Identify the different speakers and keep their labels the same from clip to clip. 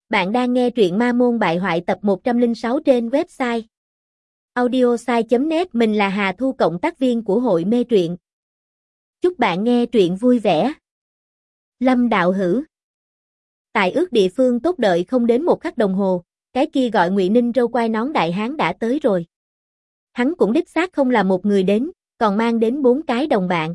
Speaker 1: Bạn đang nghe truyện Ma Môn Bại Hoại tập 106 trên website audiosai.net. Mình là Hà Thu, cộng tác viên của hội mê truyện. Chúc bạn nghe truyện vui vẻ. Lâm đạo hữu. Tại ước địa phương tốt đợi không đến một khắc đồng hồ, cái kia gọi Ngụy Ninh râu quai nón đại hán đã tới rồi. Hắn cũng đích xác không là một người đến, còn mang đến 4 cái đồng bạn.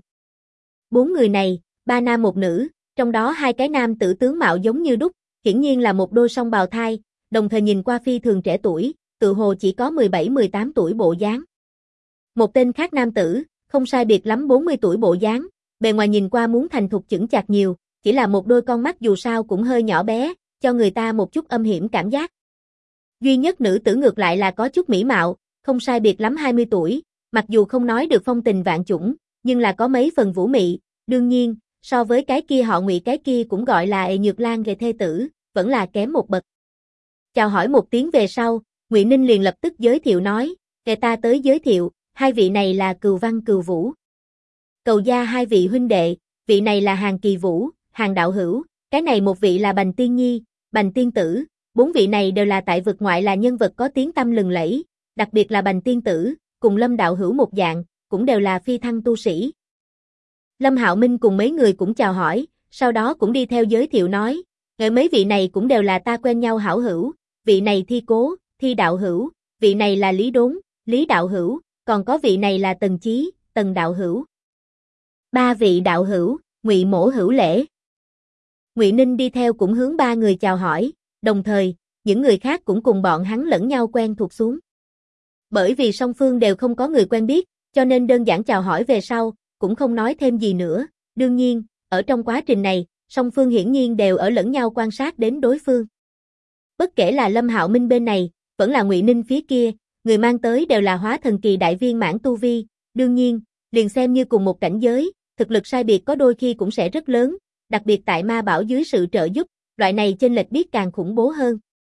Speaker 1: 4 người này, 3 nam 1 nữ, trong đó 2 cái nam tử tướng mạo giống như đúc, hiển nhiên là một đôi song bào thai, đồng thời nhìn qua phi thường trẻ tuổi, tự hồ chỉ có 17-18 tuổi bộ dáng. Một tên khác nam tử, không sai biệt lắm 40 tuổi bộ dáng, bề ngoài nhìn qua muốn thành thục chững chạc nhiều, chỉ là một đôi con mắt dù sao cũng hơi nhỏ bé, cho người ta một chút âm hiểm cảm giác. Duy nhất nữ tử ngược lại là có chút mỹ mạo, không sai biệt lắm 20 tuổi, mặc dù không nói được phong tình vạn chủng, nhưng là có mấy phần vũ mị, đương nhiên, so với cái kia họ Ngụy, cái kia cũng gọi là Nhược Lan Ghệ thê tử, vẫn là kém một bậc. Chào hỏi một tiếng về sau, Ngụy Ninh liền lập tức giới thiệu nói, "Kẻ ta tới giới thiệu, hai vị này là Cừu Văn Cừu Vũ. Cầu gia hai vị huynh đệ, vị này là Hàn Kỳ Vũ, Hàn đạo hữu, cái này một vị là Bành Tiên Nhi, Bành Tiên tử, 4 vị này đều là tại vực ngoại là nhân vật có tiếng tăm lừng lẫy, đặc biệt là Bành Tiên tử, cùng Lâm đạo hữu một dạng, cũng đều là phi thăng tu sĩ." Lâm Hạo Minh cùng mấy người cũng chào hỏi, sau đó cũng đi theo giới thiệu nói, mấy vị này cũng đều là ta quen nhau hảo hữu, vị này Thi Cố, Thi đạo hữu, vị này là Lý Đốn, Lý đạo hữu, còn có vị này là Tần Chí, Tần đạo hữu. 3 vị đạo hữu, Ngụy mỗ hữu lễ. Ngụy Ninh đi theo cũng hướng 3 người chào hỏi, đồng thời, những người khác cũng cùng bọn hắn lẫn nhau quen thuộc xuống. Bởi vì song phương đều không có người quen biết, cho nên đơn giản chào hỏi về sau, cũng không nói thêm gì nữa. Đương nhiên, ở trong quá trình này, song phương hiển nhiên đều ở lẫn nhau quan sát đến đối phương. Bất kể là Lâm Hạo Minh bên này, vẫn là Ngụy Ninh phía kia, người mang tới đều là hóa thần kỳ đại viên mãn tu vi, đương nhiên, liền xem như cùng một cảnh giới, thực lực sai biệt có đôi khi cũng sẽ rất lớn, đặc biệt tại ma bảo dưới sự trợ giúp, loại này chênh lệch biết càng khủng bố hơn.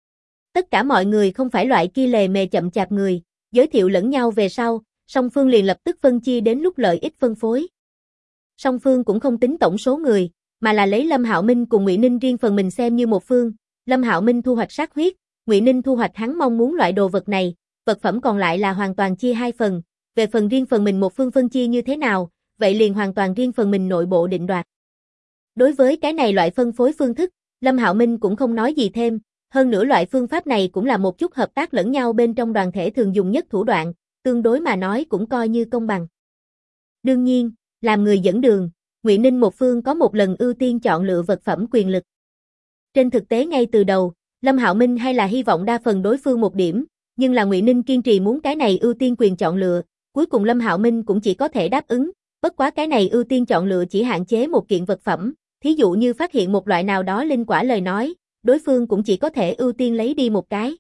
Speaker 1: Tất cả mọi người không phải loại kia lề mề chậm chạp người, giới thiệu lẫn nhau về sau, song phương liền lập tức phân chia đến lúc lợi ích phân phối. Song phương cũng không tính tổng số người, mà là lấy Lâm Hạo Minh cùng Ngụy Ninh riêng phần mình xem như một phương. Lâm Hạo Minh thu hoạch sát huyết, Ngụy Ninh thu hoạch hắn mong muốn loại đồ vật này, vật phẩm còn lại là hoàn toàn chia 2 phần, về phần riêng phần mình một phương phân chia như thế nào, vậy liền hoàn toàn riêng phần mình nội bộ định đoạt. Đối với cái này loại phân phối phương thức, Lâm Hạo Minh cũng không nói gì thêm, hơn nữa loại phương pháp này cũng là một chút hợp tác lẫn nhau bên trong đoàn thể thường dùng nhất thủ đoạn, tương đối mà nói cũng coi như công bằng. Đương nhiên, làm người dẫn đường, Ngụy Ninh một phương có một lần ưu tiên chọn lựa vật phẩm quyền lực. Trên thực tế ngay từ đầu, Lâm Hạo Minh hay là hy vọng đa phần đối phương một điểm, nhưng là Ngụy Ninh kiên trì muốn cái này ưu tiên quyền chọn lựa, cuối cùng Lâm Hạo Minh cũng chỉ có thể đáp ứng, bất quá cái này ưu tiên chọn lựa chỉ hạn chế một kiện vật phẩm, thí dụ như phát hiện một loại nào đó linh quả lời nói, đối phương cũng chỉ có thể ưu tiên lấy đi một cái.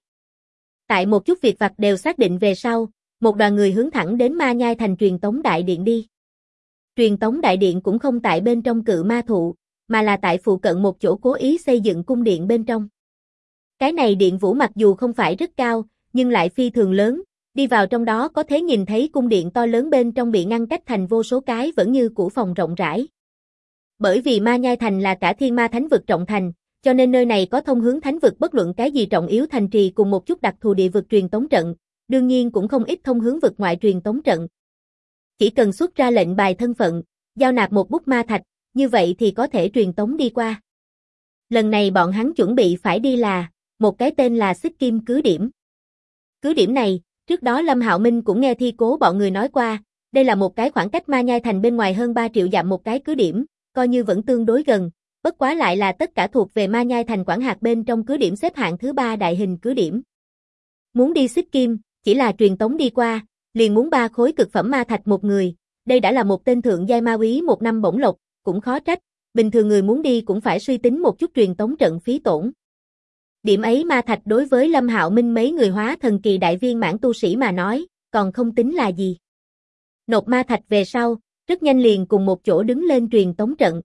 Speaker 1: Tại một chút việc vặt đều xác định về sau, một đoàn người hướng thẳng đến Ma Nhai thành truyền tống đại điện đi. Truyền tống đại điện cũng không tại bên trong Cự Ma Thụ, mà là tại phụ cận một chỗ cố ý xây dựng cung điện bên trong. Cái này điện vũ mặc dù không phải rất cao, nhưng lại phi thường lớn, đi vào trong đó có thể nhìn thấy cung điện to lớn bên trong bị ngăn cách thành vô số cái vẫn như cũ phòng rộng rãi. Bởi vì Ma Nhai thành là cả thiên ma thánh vực trọng thành, cho nên nơi này có thông hướng thánh vực bất luận cái gì trọng yếu thành trì cùng một chút đặc thù địa vực truyền tống trận, đương nhiên cũng không ít thông hướng vực ngoại truyền tống trận. Chỉ cần xuất ra lệnh bài thân phận, giao nạp một bút ma thạch, như vậy thì có thể truyền tống đi qua. Lần này bọn hắn chuẩn bị phải đi là một cái tên là Xích Kim cứ điểm. Cứ điểm này, trước đó Lâm Hạo Minh cũng nghe Thi Cố bọn người nói qua, đây là một cái khoảng cách Ma Nhai thành bên ngoài hơn 3 triệu dặm một cái cứ điểm, coi như vẫn tương đối gần, bất quá lại là tất cả thuộc về Ma Nhai thành quản hạt bên trong cứ điểm xếp hạng thứ 3 đại hình cứ điểm. Muốn đi Xích Kim, chỉ là truyền tống đi qua, liền muốn 3 khối cực phẩm ma thạch một người, đây đã là một tên thượng giai ma úy 1 năm bổng lộc, cũng khó trách, bình thường người muốn đi cũng phải suy tính một chút truyền tống trận phí tổn. Điểm ấy ma thạch đối với Lâm Hạo Minh mấy người hóa thần kỳ đại viên mãn tu sĩ mà nói, còn không tính là gì. Nộp ma thạch về sau, rất nhanh liền cùng một chỗ đứng lên truyền tống trận.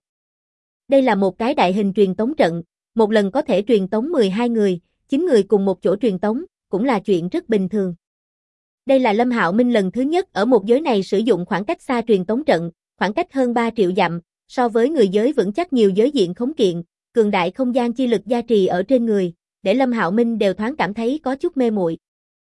Speaker 1: Đây là một cái đại hình truyền tống trận, một lần có thể truyền tống 12 người, 9 người cùng một chỗ truyền tống, cũng là chuyện rất bình thường. Đây là Lâm Hạo Minh lần thứ nhất ở một giới này sử dụng khoảng cách xa truyền tống trận, khoảng cách hơn 3 triệu dặm, so với người giới vững chắc nhiều giới diện khống kiện, cường đại không gian chi lực gia trì ở trên người, để Lâm Hạo Minh đều thoáng cảm thấy có chút mê muội.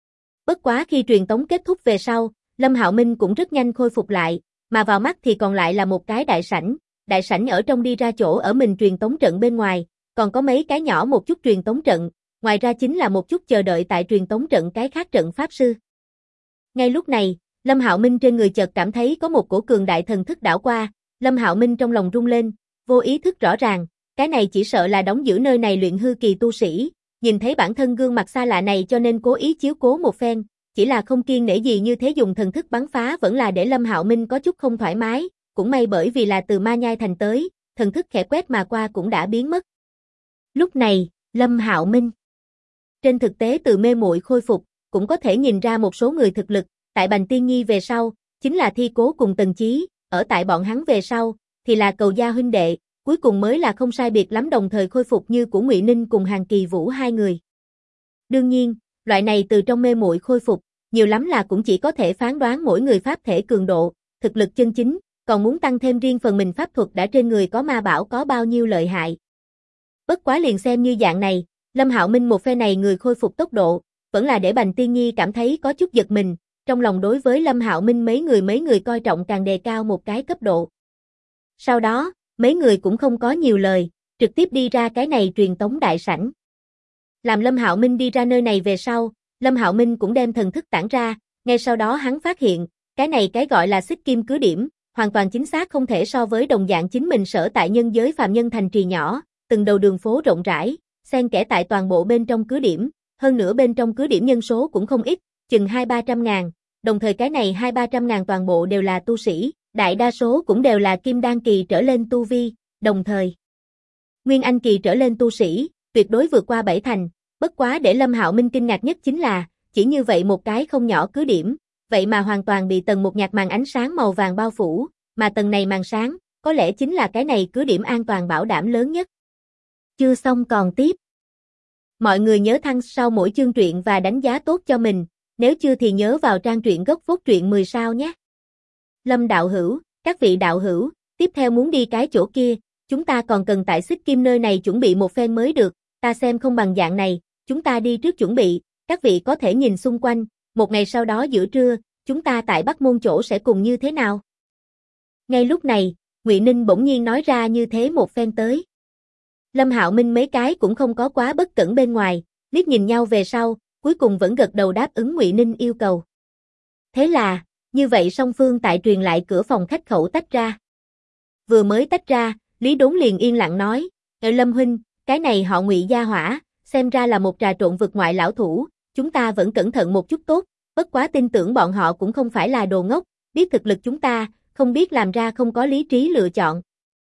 Speaker 1: Bất quá khi truyền tống kết thúc về sau, Lâm Hạo Minh cũng rất nhanh khôi phục lại, mà vào mắt thì còn lại là một cái đại sảnh ở trong đi ra chỗ ở mình truyền tống trận bên ngoài, còn có mấy cái nhỏ một chút truyền tống trận, ngoài ra chính là một chút chờ đợi tại truyền tống trận cái khác trận pháp sư. Ngay lúc này, Lâm Hạo Minh trên người chợt cảm thấy có một cổ cường đại thần thức đảo qua, Lâm Hạo Minh trong lòng rung lên, vô ý thức rõ ràng, cái này chỉ sợ là đóng giữ nơi này luyện hư kỳ tu sĩ, nhìn thấy bản thân gương mặt xa lạ này cho nên cố ý chiếu cố một phen, chỉ là không kiêng nể gì như thế dùng thần thức bắn phá vẫn là để Lâm Hạo Minh có chút không thoải mái, cũng may bởi vì là từ Ma Nhai thành tới, thần thức khẽ quét mà qua cũng đã biến mất. Lúc này, Lâm Hạo Minh trên thực tế từ mê muội khôi phục, cũng có thể nhìn ra một số người thực lực, tại Bành Tiên Nhi về sau, chính là Thi Cố cùng Tần Chí, ở tại bọn hắn về sau, thì là Cầu Gia huynh đệ, cuối cùng mới là không sai biệt lắm đồng thời khôi phục như của Ngụy Ninh cùng Hàn Kỳ Vũ hai người. Đương nhiên, loại này từ trong mê muội khôi phục, nhiều lắm là cũng chỉ có thể phán đoán mỗi người pháp thể cường độ, thực lực chân chính, còn muốn tăng thêm riêng phần mình pháp thuật đã trên người có ma bảo có bao nhiêu lợi hại. Bất quá liền xem như dạng này, Lâm Hạo Minh một phe này người khôi phục tốc độ, vẫn là để Bành Tiên Nhi cảm thấy có chút giật mình, trong lòng đối với Lâm Hạo Minh mấy người coi trọng càng đề cao một cái cấp độ. Sau đó, mấy người cũng không có nhiều lời, trực tiếp đi ra cái này truyền tống đại sảnh. Làm Lâm Hạo Minh đi ra nơi này về sau, Lâm Hạo Minh cũng đem thần thức tản ra, ngay sau đó hắn phát hiện, cái này cái gọi là Xích Kim cứ điểm, hoàn toàn chính xác không thể so với đồng dạng chính mình sở tại nhân giới phàm nhân thành trì nhỏ, từng đầu đường phố rộng rãi, xen kẽ tại toàn bộ bên trong cứ điểm, hơn nữa bên trong cứ điểm nhân số cũng không ít, chừng 200-300 ngàn, đồng thời cái này 200-300 ngàn toàn bộ đều là tu sĩ, đại đa số cũng đều là kim đan kỳ trở lên tu vi, đồng thời Nguyên Anh kỳ trở lên tu sĩ, tuyệt đối vượt qua 7 thành, bất quá để Lâm Hạo Minh kinh ngạc nhất chính là, chỉ như vậy một cái không nhỏ cứ điểm, vậy mà hoàn toàn bị tầng một nhạt màn ánh sáng màu vàng bao phủ, mà tầng này màn sáng, có lẽ chính là cái này cứ điểm an toàn bảo đảm lớn nhất. Chưa xong còn tiếp. Mọi người nhớ thăng sau mỗi chương truyện và đánh giá tốt cho mình, nếu chưa thì nhớ vào trang truyện gốc phốt truyện 10 sao nhé. Lâm đạo hữu, các vị đạo hữu, tiếp theo muốn đi cái chỗ kia, chúng ta còn cần tại Xích Kim nơi này chuẩn bị một phen mới được, ta xem không bằng dạng này, chúng ta đi trước chuẩn bị, các vị có thể nhìn xung quanh, một ngày sau đó giữa trưa, chúng ta tại Bắc Môn chỗ sẽ cùng như thế nào? Ngay lúc này, Ngụy Ninh bỗng nhiên nói ra như thế một phen tới. Lâm Hạo Minh mấy cái cũng không có quá bất cẩn bên ngoài, liếc nhìn nhau về sau, cuối cùng vẫn gật đầu đáp ứng Ngụy Ninh yêu cầu. Thế là, như vậy song phương tại truyền lại cửa phòng khách khẩu tách ra. Vừa mới tách ra, Lý Đốn liền yên lặng nói, Lâm huynh, cái này họ Ngụy gia hỏa, xem ra là một trà trộn vực ngoại lão thủ, chúng ta vẫn cẩn thận một chút tốt, bất quá tin tưởng bọn họ cũng không phải là đồ ngốc, biết thực lực chúng ta, không biết làm ra không có lý trí lựa chọn.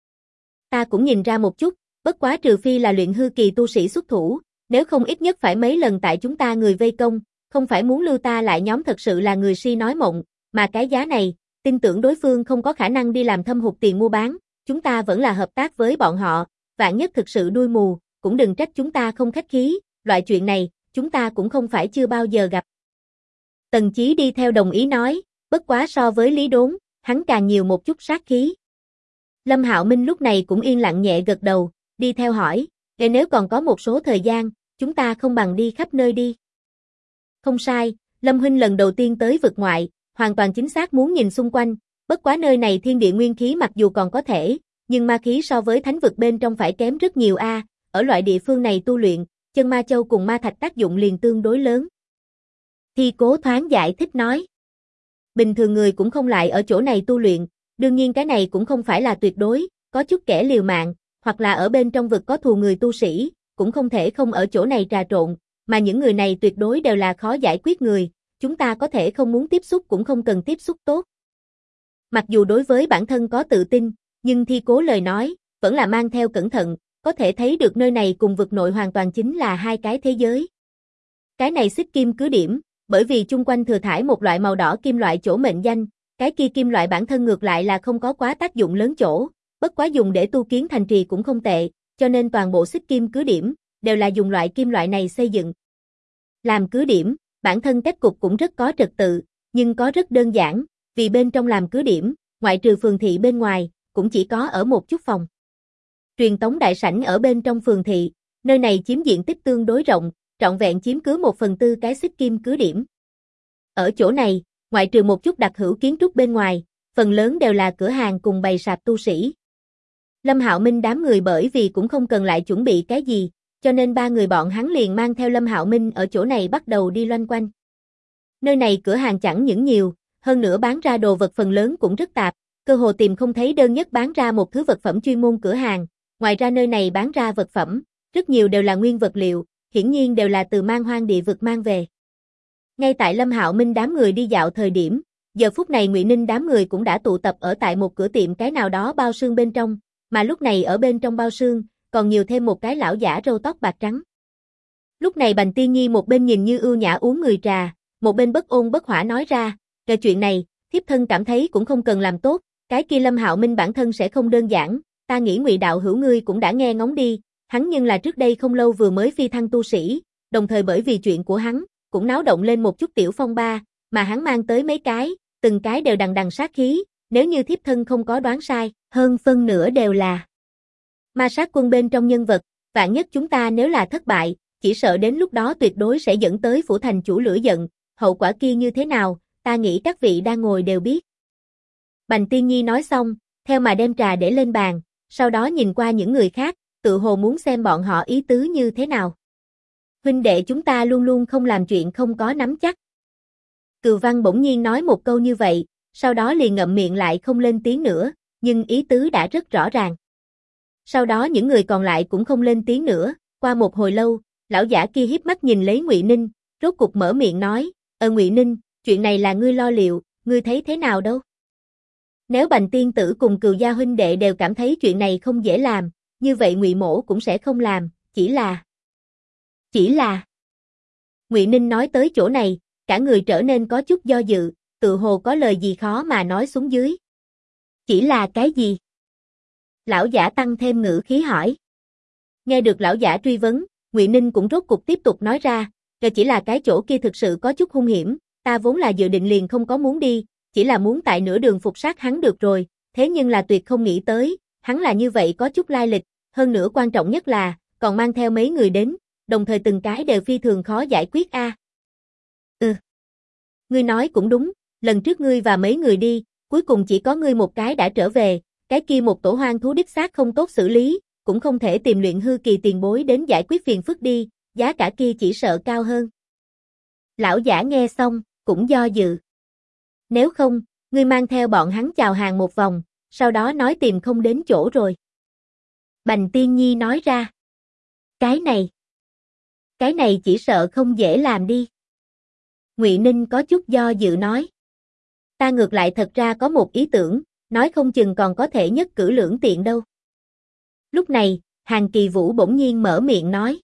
Speaker 1: Ta cũng nhìn ra một chút, bất quá trừ phi là luyện hư kỳ tu sĩ xuất thủ, nếu không ít nhất phải mấy lần tại chúng ta người vây công, không phải muốn lưu ta lại nhóm thật sự là người si nói mộng, mà cái giá này, tin tưởng đối phương không có khả năng đi làm thâm hụt tiền mua bán, chúng ta vẫn là hợp tác với bọn họ, vạn nhất thực sự đuôi mù, cũng đừng trách chúng ta không khách khí, loại chuyện này, chúng ta cũng không phải chưa bao giờ gặp. Tần Chí đi theo đồng ý nói, bất quá so với Lý Đốn, hắn càng nhiều một chút sát khí. Lâm Hạo Minh lúc này cũng yên lặng nhẹ gật đầu, đi theo hỏi, nếu còn có một số thời gian, chúng ta không bằng đi khắp nơi đi. Không sai, Lâm huynh lần đầu tiên tới vực ngoại, hoàn toàn chính xác muốn nhìn xung quanh, bất quá nơi này thiên địa nguyên khí mặc dù còn có thể, nhưng ma khí so với thánh vực bên trong phải kém rất nhiều a, ở loại địa phương này tu luyện, chân ma châu cùng ma thạch tác dụng liền tương đối lớn. Thi Cố thoáng giải thích nói. Bình thường người cũng không lại ở chỗ này tu luyện, đương nhiên cái này cũng không phải là tuyệt đối, có chút kẻ liều mạng, hoặc là ở bên trong vực có thù người tu sĩ, cũng không thể không ở chỗ này trà trộn, mà những người này tuyệt đối đều là khó giải quyết người, chúng ta có thể không muốn tiếp xúc cũng không cần tiếp xúc tốt. Mặc dù đối với bản thân có tự tin, nhưng Thi Cố lời nói, vẫn là mang theo cẩn thận, có thể thấy được nơi này cùng vực nội hoàn toàn chính là hai cái thế giới. Cái này Xích Kim cứ điểm, bởi vì chung quanh thừa thải một loại màu đỏ kim loại chỗ mệnh danh, cái kia kim loại bản thân ngược lại là không có quá tác dụng lớn chỗ, bất quá dùng để tu kiến thành trì cũng không tệ, cho nên toàn bộ Xích Kim cứ điểm, đều là dùng loại kim loại này xây dựng. Làm cứ điểm, bản thân cách cục cũng rất có trật tự, nhưng có rất đơn giản, vì bên trong làm cứ điểm, ngoại trừ phường thị bên ngoài, cũng chỉ có ở một chút phòng. Truyền tống đại sảnh ở bên trong phường thị, Nơi này chiếm diện tích tương đối rộng, trọn vẹn chiếm cứ 1/4 cái xích kim cứ điểm. Ở chỗ này, ngoại trừ một chút đặc hữu kiến trúc bên ngoài, phần lớn đều là cửa hàng cùng bày sạp tu sĩ. Lâm Hạo Minh đám người bởi vì cũng không cần lại chuẩn bị cái gì, cho nên ba người bọn hắn liền mang theo Lâm Hạo Minh ở chỗ này bắt đầu đi loanh quanh. Nơi này cửa hàng chẳng những nhiều, hơn nữa bán ra đồ vật phần lớn cũng rất tạp, cơ hồ tìm không thấy đơn nhất bán ra một thứ vật phẩm chuyên môn cửa hàng, ngoài ra nơi này bán ra vật phẩm, rất nhiều đều là nguyên vật liệu, hiển nhiên đều là từ man hoang địa vực mang về. Ngay tại Lâm Hạo Minh đám người đi dạo thời điểm, giờ phút này Ngụy Ninh đám người cũng đã tụ tập ở tại một cửa tiệm cái nào đó bao xương bên trong, mà lúc này ở bên trong bao xương, còn nhiều thêm một cái lão giả râu tóc bạc trắng. Lúc này Bành Tiên Nhi một bên nhìn như ưu nhã uống người trà, một bên bất ôn bất hỏa nói ra, "Về chuyện này, thiếp thân cảm thấy cũng không cần làm tốt, cái kia Lâm Hạo Minh bản thân sẽ không đơn giản, ta nghĩ Ngụy đạo hữu ngươi cũng đã nghe ngóng đi, hắn nhưng là trước đây không lâu vừa mới phi thăng tu sĩ, đồng thời bởi vì chuyện của hắn, cũng náo động lên một chút tiểu phong ba, mà hắn mang tới mấy cái, từng cái đều đằng đằng sát khí, nếu như thiếp thân không có đoán sai, hơn phân nửa đều là ma sát quân bên trong nhân vật, vạn nhất chúng ta nếu là thất bại, chỉ sợ đến lúc đó tuyệt đối sẽ dẫn tới phủ thành chủ lửa giận, hậu quả kia như thế nào, ta nghĩ các vị đang ngồi đều biết." Bành Tiên Nhi nói xong, theo mà đem trà để lên bàn, sau đó nhìn qua những người khác, tự hồ muốn xem bọn họ ý tứ như thế nào. "Huynh đệ chúng ta luôn luôn không làm chuyện không có nắm chắc." Cừu Văn bỗng nhiên nói một câu như vậy, sau đó liền ngậm miệng lại không lên tiếng nữa, nhưng ý tứ đã rất rõ ràng. Sau đó những người còn lại cũng không lên tiếng nữa, qua một hồi lâu, lão giả kia híp mắt nhìn lấy Ngụy Ninh, rốt cục mở miệng nói, Ngụy Ninh, chuyện này là ngươi lo liệu, ngươi thấy thế nào đâu? Nếu Bành tiên tử cùng Cừu gia huynh đệ đều cảm thấy chuyện này không dễ làm, như vậy Ngụy mỗ cũng sẽ không làm, chỉ là... Ngụy Ninh nói tới chỗ này, cả người trở nên có chút do dự, tự hồ có lời gì khó mà nói xuống dưới. Chỉ là cái gì? Lão giả tăng thêm ngữ khí hỏi. Nghe được lão giả truy vấn, Ngụy Ninh cũng rốt cục tiếp tục nói ra, chỉ là cái chỗ kia thực sự có chút hung hiểm, ta vốn là dự định liền không có muốn đi, chỉ là muốn tại nửa đường phục sát hắn được rồi, thế nhưng là tuyệt không nghĩ tới, hắn là như vậy có chút lai lịch, hơn nữa quan trọng nhất là, còn mang theo mấy người đến, đồng thời từng cái đều phi thường khó giải quyết a. Ngươi nói cũng đúng, lần trước ngươi và mấy người đi, cuối cùng chỉ có ngươi một cái đã trở về, cái kia một tổ hoang thú đích xác không tốt xử lý, cũng không thể tìm luyện hư kỳ tiền bối đến giải quyết phiền phức đi, giá cả kia chỉ sợ cao hơn. Lão giả nghe xong, cũng do dự. Nếu không, ngươi mang theo bọn hắn chào hàng một vòng, sau đó nói tìm không đến chỗ rồi. Bành Tiên Nhi nói ra. Cái này chỉ sợ không dễ làm đi. Ngụy Ninh có chút do dự nói. Ta ngược lại thật ra có một ý tưởng, nói không chừng còn có thể nhất cử lưỡng tiện đâu. Lúc này, Hàn Kỳ Vũ bỗng nhiên mở miệng nói.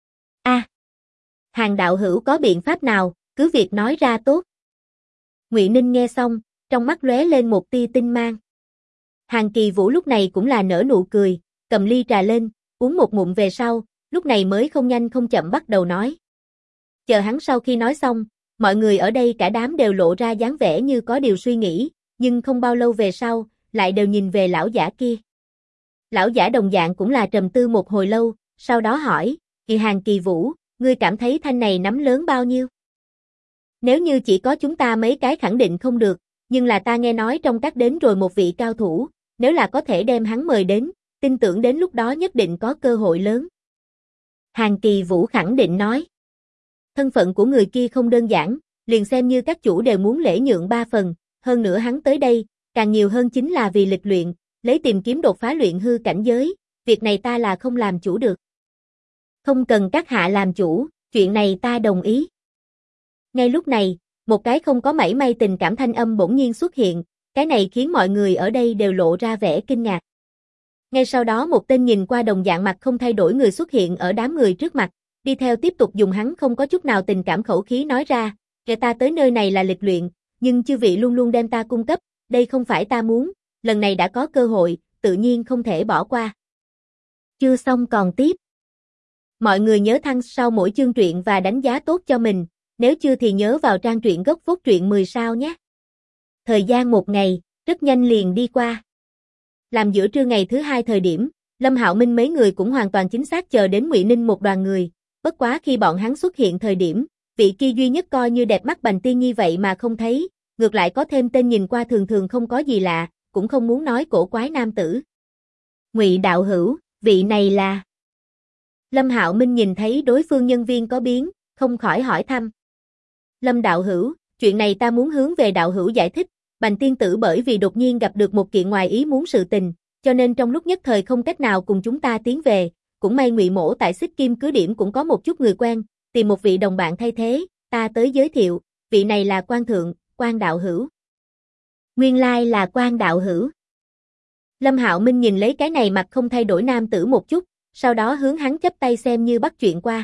Speaker 1: Hàn đạo hữu có biện pháp nào, cứ việc nói ra tốt. Ngụy Ninh nghe xong, trong mắt lóe lên một tia tinh mang. Hàn Kỳ Vũ lúc này cũng là nở nụ cười, cầm ly trà lên, uống một ngụm về sau, lúc này mới không nhanh không chậm bắt đầu nói. Chờ hắn sau khi nói xong, mọi người ở đây cả đám đều lộ ra dáng vẻ như có điều suy nghĩ, nhưng không bao lâu về sau, lại đều nhìn về lão giả kia. Lão giả đồng dạng cũng là trầm tư một hồi lâu, sau đó hỏi, Hàn Kỳ Vũ, ngươi cảm thấy thanh này nắm lớn bao nhiêu? Nếu như chỉ có chúng ta mấy cái khẳng định không được, nhưng là ta nghe nói trong các đến rồi một vị cao thủ, nếu là có thể đem hắn mời đến, tin tưởng đến lúc đó nhất định có cơ hội lớn. Hàn Kỳ Vũ khẳng định nói. Thân phận của người kia không đơn giản, liền xem như các chủ đều muốn lễ nhượng 3 phần, hơn nữa hắn tới đây, càng nhiều hơn chính là vì lịch luyện, lấy tìm kiếm đột phá luyện hư cảnh giới, việc này ta là không làm chủ được. Không cần các hạ làm chủ, chuyện này ta đồng ý. Ngay lúc này, một cái không có mảy may tình cảm thanh âm bỗng nhiên xuất hiện, cái này khiến mọi người ở đây đều lộ ra vẻ kinh ngạc. Ngay sau đó một tên nhìn qua đồng dạng mặt không thay đổi người xuất hiện ở đám người trước mặt, đi theo tiếp tục dùng hắn không có chút nào tình cảm khẩu khí nói ra, ta tới nơi này là lịch luyện, nhưng chư vị luôn luôn đem ta cung cấp, đây không phải ta muốn, lần này đã có cơ hội, tự nhiên không thể bỏ qua. Chưa xong còn tiếp. Mọi người nhớ thăng sau mỗi chương truyện và đánh giá tốt cho mình, nếu chưa thì nhớ vào trang truyện gốc phốt truyện 10 sao nhé. Thời gian một ngày, rất nhanh liền đi qua. Làm giữa trưa ngày thứ hai thời điểm, Lâm Hạo Minh mấy người cũng hoàn toàn chính xác chờ đến Ngụy Ninh một đoàn người, bất quá khi bọn hắn xuất hiện thời điểm, vị kia duy nhất coi như đẹp mắt Bành Tiên Nhi vậy mà không thấy, ngược lại có thêm tên nhìn qua thường thường không có gì lạ, cũng không muốn nói cổ quái nam tử. Ngụy đạo hữu, vị này là... Lâm Hạo Minh nhìn thấy đối phương nhân viên có biến, không khỏi hỏi thăm. Lâm đạo hữu, chuyện này ta muốn hướng về đạo hữu giải thích, Bành tiên tử bởi vì đột nhiên gặp được một kiện ngoài ý muốn sự tình, cho nên trong lúc nhất thời không cách nào cùng chúng ta tiến về, cũng may Ngụy mỗ tại Xích Kim cứ điểm cũng có một chút người quen, tìm một vị đồng bạn thay thế, ta tới giới thiệu, vị này là Quan thượng, Quan đạo hữu. Nguyên lai là Quan đạo hữu. Lâm Hạo Minh nhìn lấy cái này mặt không thay đổi nam tử một chút, sau đó hướng hắn chắp tay xem như bắt chuyện qua.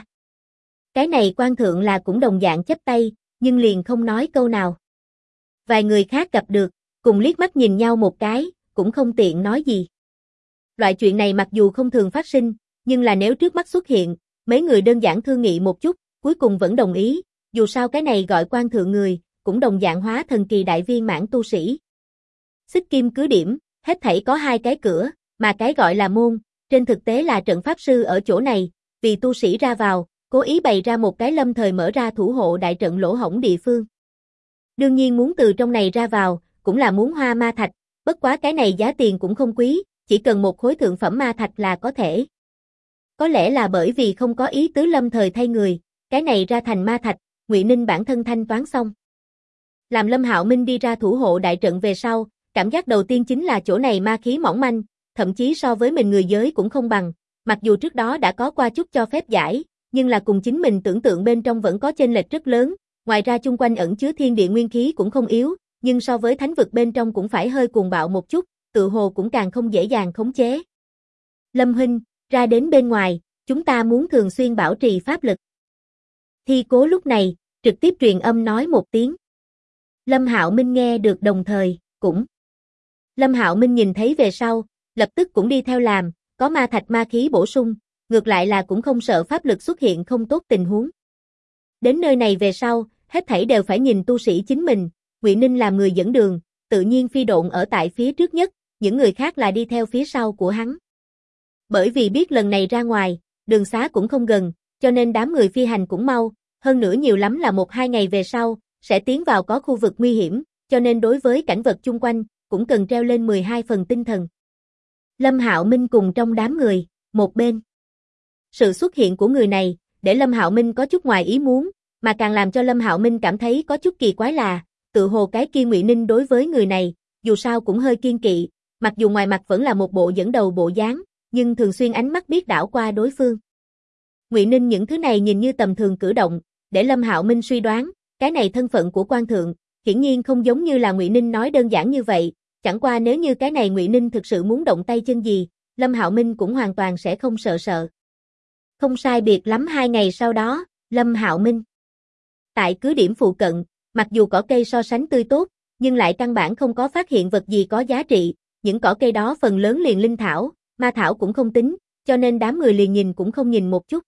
Speaker 1: Cái này Quan thượng là cũng đồng dạng chắp tay, nhưng liền không nói câu nào. Vài người khác gặp được, cùng liếc mắt nhìn nhau một cái, cũng không tiện nói gì. Loại chuyện này mặc dù không thường phát sinh, nhưng là nếu trước mắt xuất hiện, mấy người đơn giản thương nghị một chút, cuối cùng vẫn đồng ý, dù sao cái này gọi Quan thượng người, cũng đồng dạng hóa thần kỳ đại viên mãn tu sĩ. Xích Kim cứ điểm, hết thảy có 2 cái cửa, mà cái gọi là môn, trên thực tế là trận pháp sư ở chỗ này, vì tu sĩ ra vào, cố ý bày ra một cái lâm thời mở ra thủ hộ đại trận lỗ hổng địa phương. Đương nhiên muốn từ trong này ra vào, cũng là muốn hoa ma thạch, bất quá cái này giá tiền cũng không quý, chỉ cần một khối thượng phẩm ma thạch là có thể. Có lẽ là bởi vì không có ý tứ lâm thời thay người, cái này ra thành ma thạch, Ngụy Ninh bản thân thanh toán xong. Làm Lâm Hạo Minh đi ra thủ hộ đại trận về sau, cảm giác đầu tiên chính là chỗ này ma khí mỏng manh, thậm chí so với mình người giới cũng không bằng, mặc dù trước đó đã có qua chút cho phép giải, nhưng là cùng chính mình tưởng tượng bên trong vẫn có chênh lệch rất lớn, ngoài ra chung quanh ẩn chứa thiên địa nguyên khí cũng không yếu, nhưng so với thánh vực bên trong cũng phải hơi cuồng bạo một chút, tự hồ cũng càng không dễ dàng khống chế. Lâm huynh, ra đến bên ngoài, chúng ta muốn thường xuyên bảo trì pháp lực. Thi Cố lúc này, trực tiếp truyền âm nói một tiếng. Lâm Hạo Minh nghe được đồng thời, cũng. Lâm Hạo Minh nhìn thấy về sau, lập tức cũng đi theo làm, có ma thạch ma khí bổ sung, ngược lại là cũng không sợ pháp lực xuất hiện không tốt tình huống. Đến nơi này về sau, hết thảy đều phải nhìn tu sĩ chính mình, Ngụy Ninh làm người dẫn đường, tự nhiên phi độn ở tại phía trước nhất, những người khác là đi theo phía sau của hắn. Bởi vì biết lần này ra ngoài, đường xá cũng không gần, cho nên đám người phi hành cũng mau, hơn nữa nhiều lắm là 1-2 ngày về sau, sẽ tiến vào có khu vực nguy hiểm, cho nên đối với cảnh vật chung quanh, cũng cần treo lên 12 phần tinh thần. Lâm Hạo Minh cùng trong đám người, một bên. Sự xuất hiện của người này, để Lâm Hạo Minh có chút ngoài ý muốn, mà càng làm cho Lâm Hạo Minh cảm thấy có chút kỳ quái là, tự hồ cái kia Ngụy Ninh đối với người này, dù sao cũng hơi kiên kỵ, mặc dù ngoài mặt vẫn là một bộ dẫn đầu bộ dáng, nhưng thường xuyên ánh mắt biết đảo qua đối phương. Ngụy Ninh những thứ này nhìn như tầm thường cử động, để Lâm Hạo Minh suy đoán, cái này thân phận của Quan thượng, hiển nhiên không giống như là Ngụy Ninh nói đơn giản như vậy, chẳng qua nếu như cái này Ngụy Ninh thực sự muốn động tay chân gì, Lâm Hạo Minh cũng hoàn toàn sẽ không sợ. Không sai biệt lắm 2 ngày sau đó, Lâm Hạo Minh tại cứ điểm phụ cận, mặc dù cỏ cây so sánh tươi tốt, nhưng lại căn bản không có phát hiện vật gì có giá trị, những cỏ cây đó phần lớn liền linh thảo, ma thảo cũng không tính, cho nên đám người liền nhìn cũng không nhìn một chút.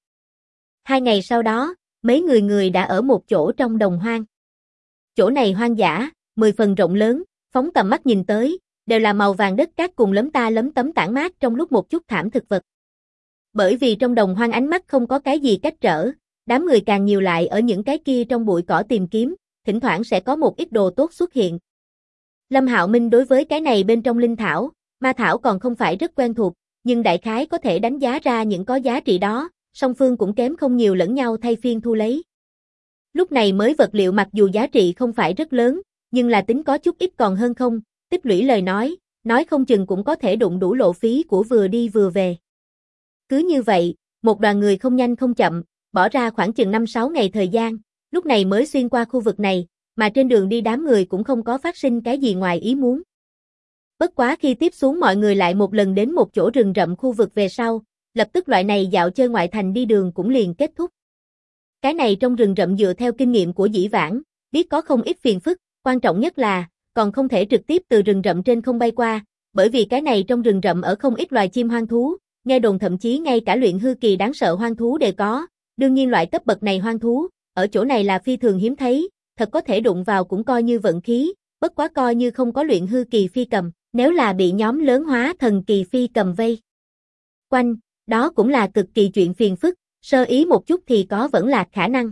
Speaker 1: 2 ngày sau đó, mấy người đã ở một chỗ trong đồng hoang. Chỗ này hoang dã, 10 phần rộng lớn, phóng tầm mắt nhìn tới, đều là màu vàng đất cát cùng lấm ta lấm tấm tản mát trong lúc một chút thảm thực vật. Bởi vì trong đồng hoang ánh mắt không có cái gì cách trở, đám người càng nhiều lại ở những cái kia trong bụi cỏ tìm kiếm, thỉnh thoảng sẽ có một ít đồ tốt xuất hiện. Lâm Hạo Minh đối với cái này bên trong linh thảo, ma thảo còn không phải rất quen thuộc, nhưng đại khái có thể đánh giá ra những có giá trị đó, song phương cũng kém không nhiều lẫn nhau thay phiên thu lấy. Lúc này mới vật liệu mặc dù giá trị không phải rất lớn, nhưng là tính có chút ít còn hơn không, tích lũy lời nói không chừng cũng có thể đụng đủ lộ phí của vừa đi vừa về. Cứ như vậy, một đoàn người không nhanh không chậm, bỏ ra khoảng chừng 5-6 ngày thời gian, lúc này mới xuyên qua khu vực này, mà trên đường đi đám người cũng không có phát sinh cái gì ngoài ý muốn. Bất quá khi tiếp xuống mọi người lại một lần đến một chỗ rừng rậm khu vực về sau, lập tức loại này dạo chơi ngoại thành đi đường cũng liền kết thúc. Cái này trong rừng rậm dựa theo kinh nghiệm của dĩ vãng, biết có không ít phiền phức, quan trọng nhất là, còn không thể trực tiếp từ rừng rậm trên không bay qua, bởi vì cái này trong rừng rậm ở không ít loài chim hoang thú, nghe đồn thậm chí ngay cả luyện hư kỳ đáng sợ hoang thú đều có, đương nhiên loại cấp bậc này hoang thú, ở chỗ này là phi thường hiếm thấy, thật có thể đụng vào cũng coi như vận khí, bất quá coi như không có luyện hư kỳ phi cầm, nếu là bị nhóm lớn hóa thần kỳ phi cầm vây. quanh, đó cũng là cực kỳ chuyện phiền phức, sơ ý một chút thì có vẫn là khả năng.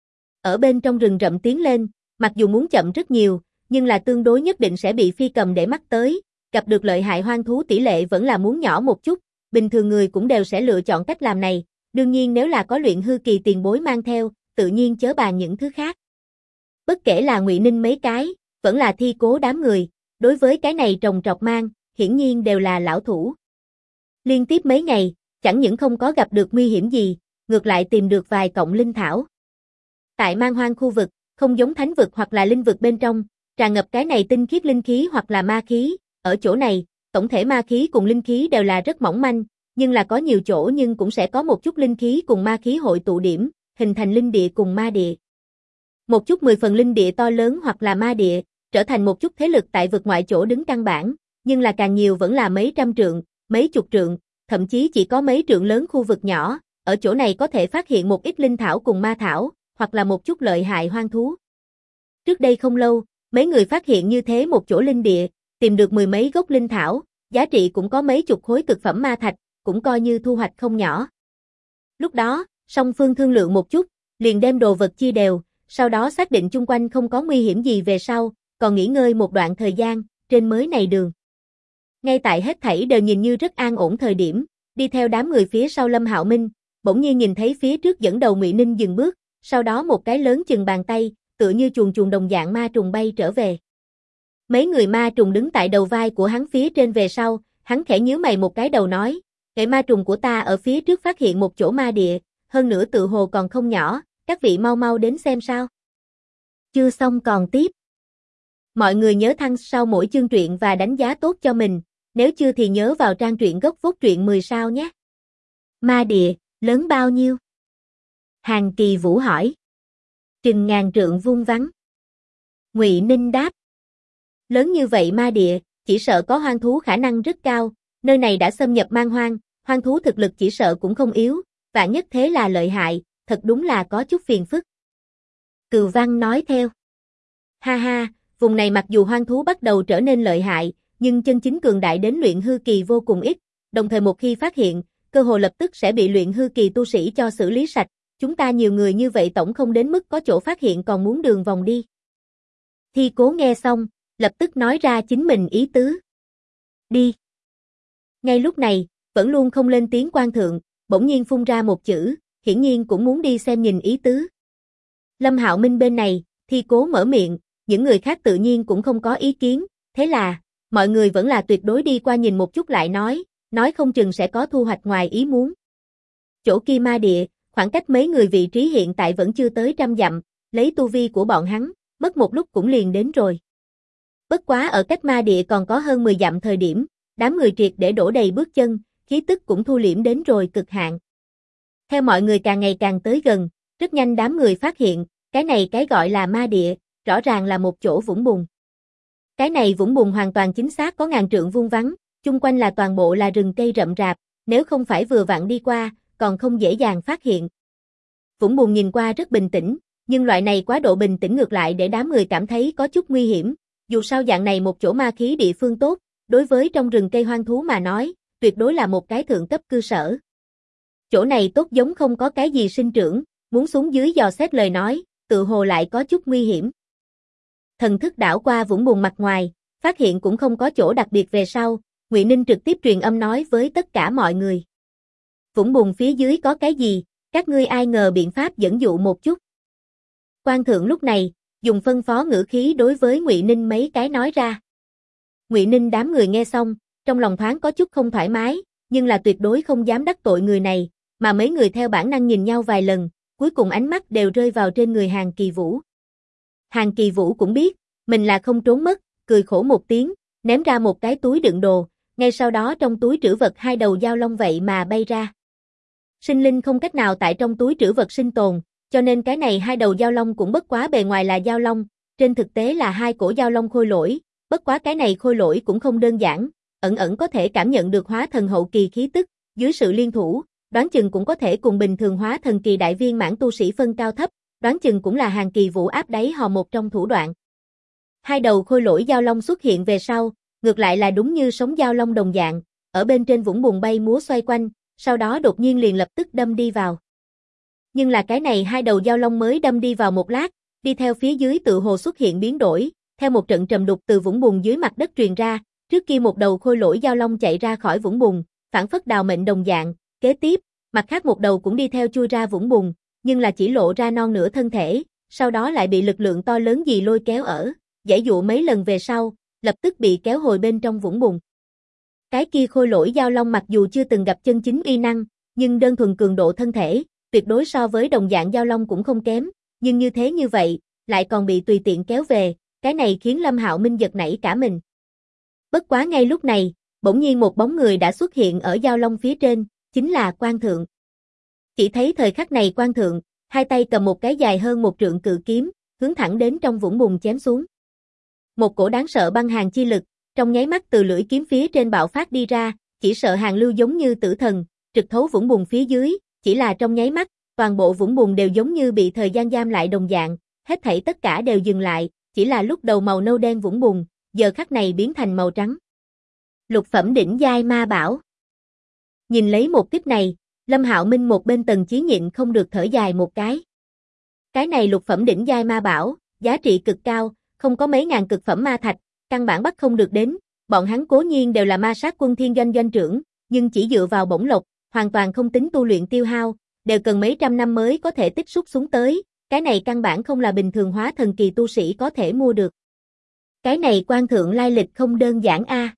Speaker 1: Ở bên trong rừng rậm tiến lên, mặc dù muốn chậm rất nhiều, nhưng là tương đối nhất định sẽ bị phi cầm để mắt tới, gặp được lợi hại hoang thú tỷ lệ vẫn là muốn nhỏ một chút, bình thường người cũng đều sẽ lựa chọn cách làm này, đương nhiên nếu là có luyện hư kỳ tiền bối mang theo, tự nhiên chớ bàn những thứ khác. Bất kể là Ngụy Ninh mấy cái, vẫn là Thi Cố đám người, đối với cái này trồng trọt mang, hiển nhiên đều là lão thủ. Liên tiếp mấy ngày, chẳng những không có gặp được nguy hiểm gì, ngược lại tìm được vài cọng linh thảo. Tại man hoang khu vực, không giống thánh vực hoặc là linh vực bên trong, tràn ngập cái này tinh khiết linh khí hoặc là ma khí, ở chỗ này, tổng thể ma khí cùng linh khí đều là rất mỏng manh, nhưng là có nhiều chỗ nhưng cũng sẽ có một chút linh khí cùng ma khí hội tụ điểm, hình thành linh địa cùng ma địa. Một chút 10 phần linh địa to lớn hoặc là ma địa, trở thành một chút thế lực tại vực ngoại chỗ đứng căn bản, nhưng là càng nhiều vẫn là mấy trăm trượng, mấy chục trượng, thậm chí chỉ có mấy trượng lớn khu vực nhỏ, ở chỗ này có thể phát hiện một ít linh thảo cùng ma thảo, hoặc là một chút lợi hại hoang thú. Trước đây không lâu, mấy người phát hiện như thế một chỗ linh địa, tìm được 10 mấy gốc linh thảo, giá trị cũng có mấy chục khối cực phẩm ma thạch, cũng coi như thu hoạch không nhỏ. Lúc đó, song phương thương lượng một chút, liền đem đồ vật chia đều, sau đó xác định chung quanh không có nguy hiểm gì về sau, còn nghỉ ngơi một đoạn thời gian, trên mới này đường. Ngay tại hết thảy đều nhìn như rất an ổn thời điểm, đi theo đám người phía sau Lâm Hạo Minh, bỗng nhiên nhìn thấy phía trước dẫn đầu Ngụy Ninh dừng bước, sau đó một cái lớn chừng bàn tay, tựa như chuồn chuồn đồng dạng ma trùng bay trở về. Mấy người ma trùng đứng tại đầu vai của hắn phía trên về sau, hắn khẽ nhíu mày một cái đầu nói, "Cái ma trùng của ta ở phía trước phát hiện một chỗ ma địa, hơn nữa tự hồ còn không nhỏ, các vị mau mau đến xem sao." Chưa xong còn tiếp. Mọi người nhớ thăng sau mỗi chương truyện và đánh giá tốt cho mình, nếu chưa thì nhớ vào trang truyện gốc phốt truyện 10 sao nhé. Ma địa, lớn bao nhiêu? Hàn Kỳ Vũ hỏi. Chừng ngàn trượng vuông vắn. Ngụy Ninh đáp. Lớn như vậy ma địa, chỉ sợ có hoang thú khả năng rất cao, nơi này đã xâm nhập man hoang, hoang thú thực lực chỉ sợ cũng không yếu, vạn nhất thế là lợi hại, thật đúng là có chút phiền phức. Cừu Văn nói theo. Ha ha, vùng này mặc dù hoang thú bắt đầu trở nên lợi hại, nhưng chân chính cường đại đến luyện hư kỳ vô cùng ít, đồng thời một khi phát hiện, cơ hồ lập tức sẽ bị luyện hư kỳ tu sĩ cho xử lý sạch, chúng ta nhiều người như vậy tổng không đến mức có chỗ phát hiện còn muốn đường vòng đi. Thi Cố nghe xong, lập tức nói ra chính mình ý tứ. Đi. Ngay lúc này, vẫn luôn không lên tiếng quan thượng, bỗng nhiên phun ra một chữ, hiển nhiên cũng muốn đi xem nhìn ý tứ. Lâm Hạo Minh bên này, Thi Cố mở miệng, những người khác tự nhiên cũng không có ý kiến, thế là, mọi người vẫn là tuyệt đối đi qua nhìn một chút lại nói không chừng sẽ có thu hoạch ngoài ý muốn. Chỗ kia ma địa, khoảng cách mấy người vị trí hiện tại vẫn chưa tới 100 dặm, lấy tu vi của bọn hắn, mất một lúc cũng liền đến rồi. Bất quá ở cách ma địa còn có hơn 10 dặm thời điểm, đám người triệt để đổ đầy bước chân, khí tức cũng thu liễm đến rồi cực hạn. Theo mọi người càng ngày càng tới gần, rất nhanh đám người phát hiện, cái này cái gọi là ma địa, rõ ràng là một chỗ vũng bùn. Cái này vũng bùn hoàn toàn chính xác có ngàn trượng vuông vắn, chung quanh là toàn bộ là rừng cây rậm rạp, nếu không phải vừa vặn đi qua, còn không dễ dàng phát hiện. Vũng bùn nhìn qua rất bình tĩnh, nhưng loại này quá độ bình tĩnh ngược lại để đám người cảm thấy có chút nguy hiểm, dù sao dạng này một chỗ ma khí địa phương tốt, đối với trong rừng cây hoang thú mà nói, tuyệt đối là một cái thượng cấp cư sở. Chỗ này tốt giống không có cái gì sinh trưởng, muốn xuống dưới dò xét lời nói, tự hồ lại có chút nguy hiểm. Thần thức đảo qua vũng bùn mặt ngoài, phát hiện cũng không có chỗ đặc biệt về sau, Ngụy Ninh trực tiếp truyền âm nói với tất cả mọi người. Vũng bùn phía dưới có cái gì, các ngươi ai ngờ biện pháp dẫn dụ một chút. Quan thượng lúc này, dùng phân phó ngữ khí đối với Ngụy Ninh mấy cái nói ra. Ngụy Ninh đám người nghe xong, trong lòng thoáng có chút không thoải mái, nhưng là tuyệt đối không dám đắc tội người này, mà mấy người theo bản năng nhìn nhau vài lần, cuối cùng ánh mắt đều rơi vào trên người Hàn Kỳ Vũ. Hàn Kỳ Vũ cũng biết, mình là không trốn mất, cười khổ một tiếng, ném ra một cái túi đựng đồ, ngay sau đó trong túi trữ vật hai đầu dao long vậy mà bay ra. Sinh linh không cách nào tại trong túi trữ vật sinh tồn, cho nên cái này hai đầu dao long cũng bất quá bề ngoài là dao long, trên thực tế là hai cổ dao long khôi lỗi, bất quá cái này khôi lỗi cũng không đơn giản, ẩn ẩn có thể cảm nhận được hóa thần hậu kỳ khí tức, dưới sự liên thủ, đoán chừng cũng có thể cùng bình thường hóa thần kỳ đại viên mãn tu sĩ phân cao thấp, đoán chừng cũng là Hàn Kỳ Vũ áp đáy hò một trong thủ đoạn. Hai đầu khôi lỗi dao long xuất hiện về sau, ngược lại là đúng như sống dao long đồng dạng, ở bên trên vũng bùn bay múa xoay quanh, sau đó đột nhiên liền lập tức đâm đi vào. Nhưng là cái này hai đầu giao long mới đâm đi vào một lát, đi theo phía dưới tự hồ xuất hiện biến đổi, theo một trận trầm đục từ vũng bùn dưới mặt đất truyền ra, trước kia một đầu khôi lỗi giao long chạy ra khỏi vũng bùn, phản phất đào mệnh đồng dạng, kế tiếp, mặt khác một đầu cũng đi theo chui ra vũng bùn, nhưng là chỉ lộ ra non nửa thân thể, sau đó lại bị lực lượng to lớn gì lôi kéo ở, giãy dụa mấy lần về sau, lập tức bị kéo hồi bên trong vũng bùn. Cái kia khôi lỗi giao long mặc dù chưa từng gặp chân chính uy năng, nhưng đơn thuần cường độ thân thể, tuyệt đối so với đồng dạng giao long cũng không kém, nhưng như thế như vậy, lại còn bị tùy tiện kéo về, cái này khiến Lâm Hạo Minh giật nảy cả mình. Bất quá ngay lúc này, bỗng nhiên một bóng người đã xuất hiện ở giao long phía trên, chính là Quan Thượng. Chỉ thấy thời khắc này Quan Thượng, hai tay cầm một cái dài hơn một trượng cự kiếm, hướng thẳng đến trong vũng bùn chém xuống. Một cổ đáng sợ băng hàn chi lực, trong nháy mắt từ lưỡi kiếm phía trên bạo phát đi ra, chỉ sợ hàn lưu giống như tử thần, trực thấu vũng bùn phía dưới, chỉ là trong nháy mắt, toàn bộ vũng bùn đều giống như bị thời gian giam lại đồng dạng, hết thảy tất cả đều dừng lại, chỉ là lúc đầu màu nâu đen vũng bùn, giờ khắc này biến thành màu trắng. Lục phẩm đỉnh giai ma bảo. Nhìn lấy một kích này, Lâm Hạo Minh một bên Tần Chí nhịn không được thở dài một cái. Cái này lục phẩm đỉnh giai ma bảo, giá trị cực cao, không có mấy ngàn cực phẩm ma thạch, căn bản bắt không được đến, bọn hắn cố nhiên đều là ma sát quân thiên doanh doanh trưởng, nhưng chỉ dựa vào bổng lộc, hoàn toàn không tính tu luyện tiêu hao, đều cần mấy trăm năm mới có thể tích xúc xuống tới, cái này căn bản không là bình thường hóa thần kỳ tu sĩ có thể mua được. Cái này Quan Thượng lai lịch không đơn giản a.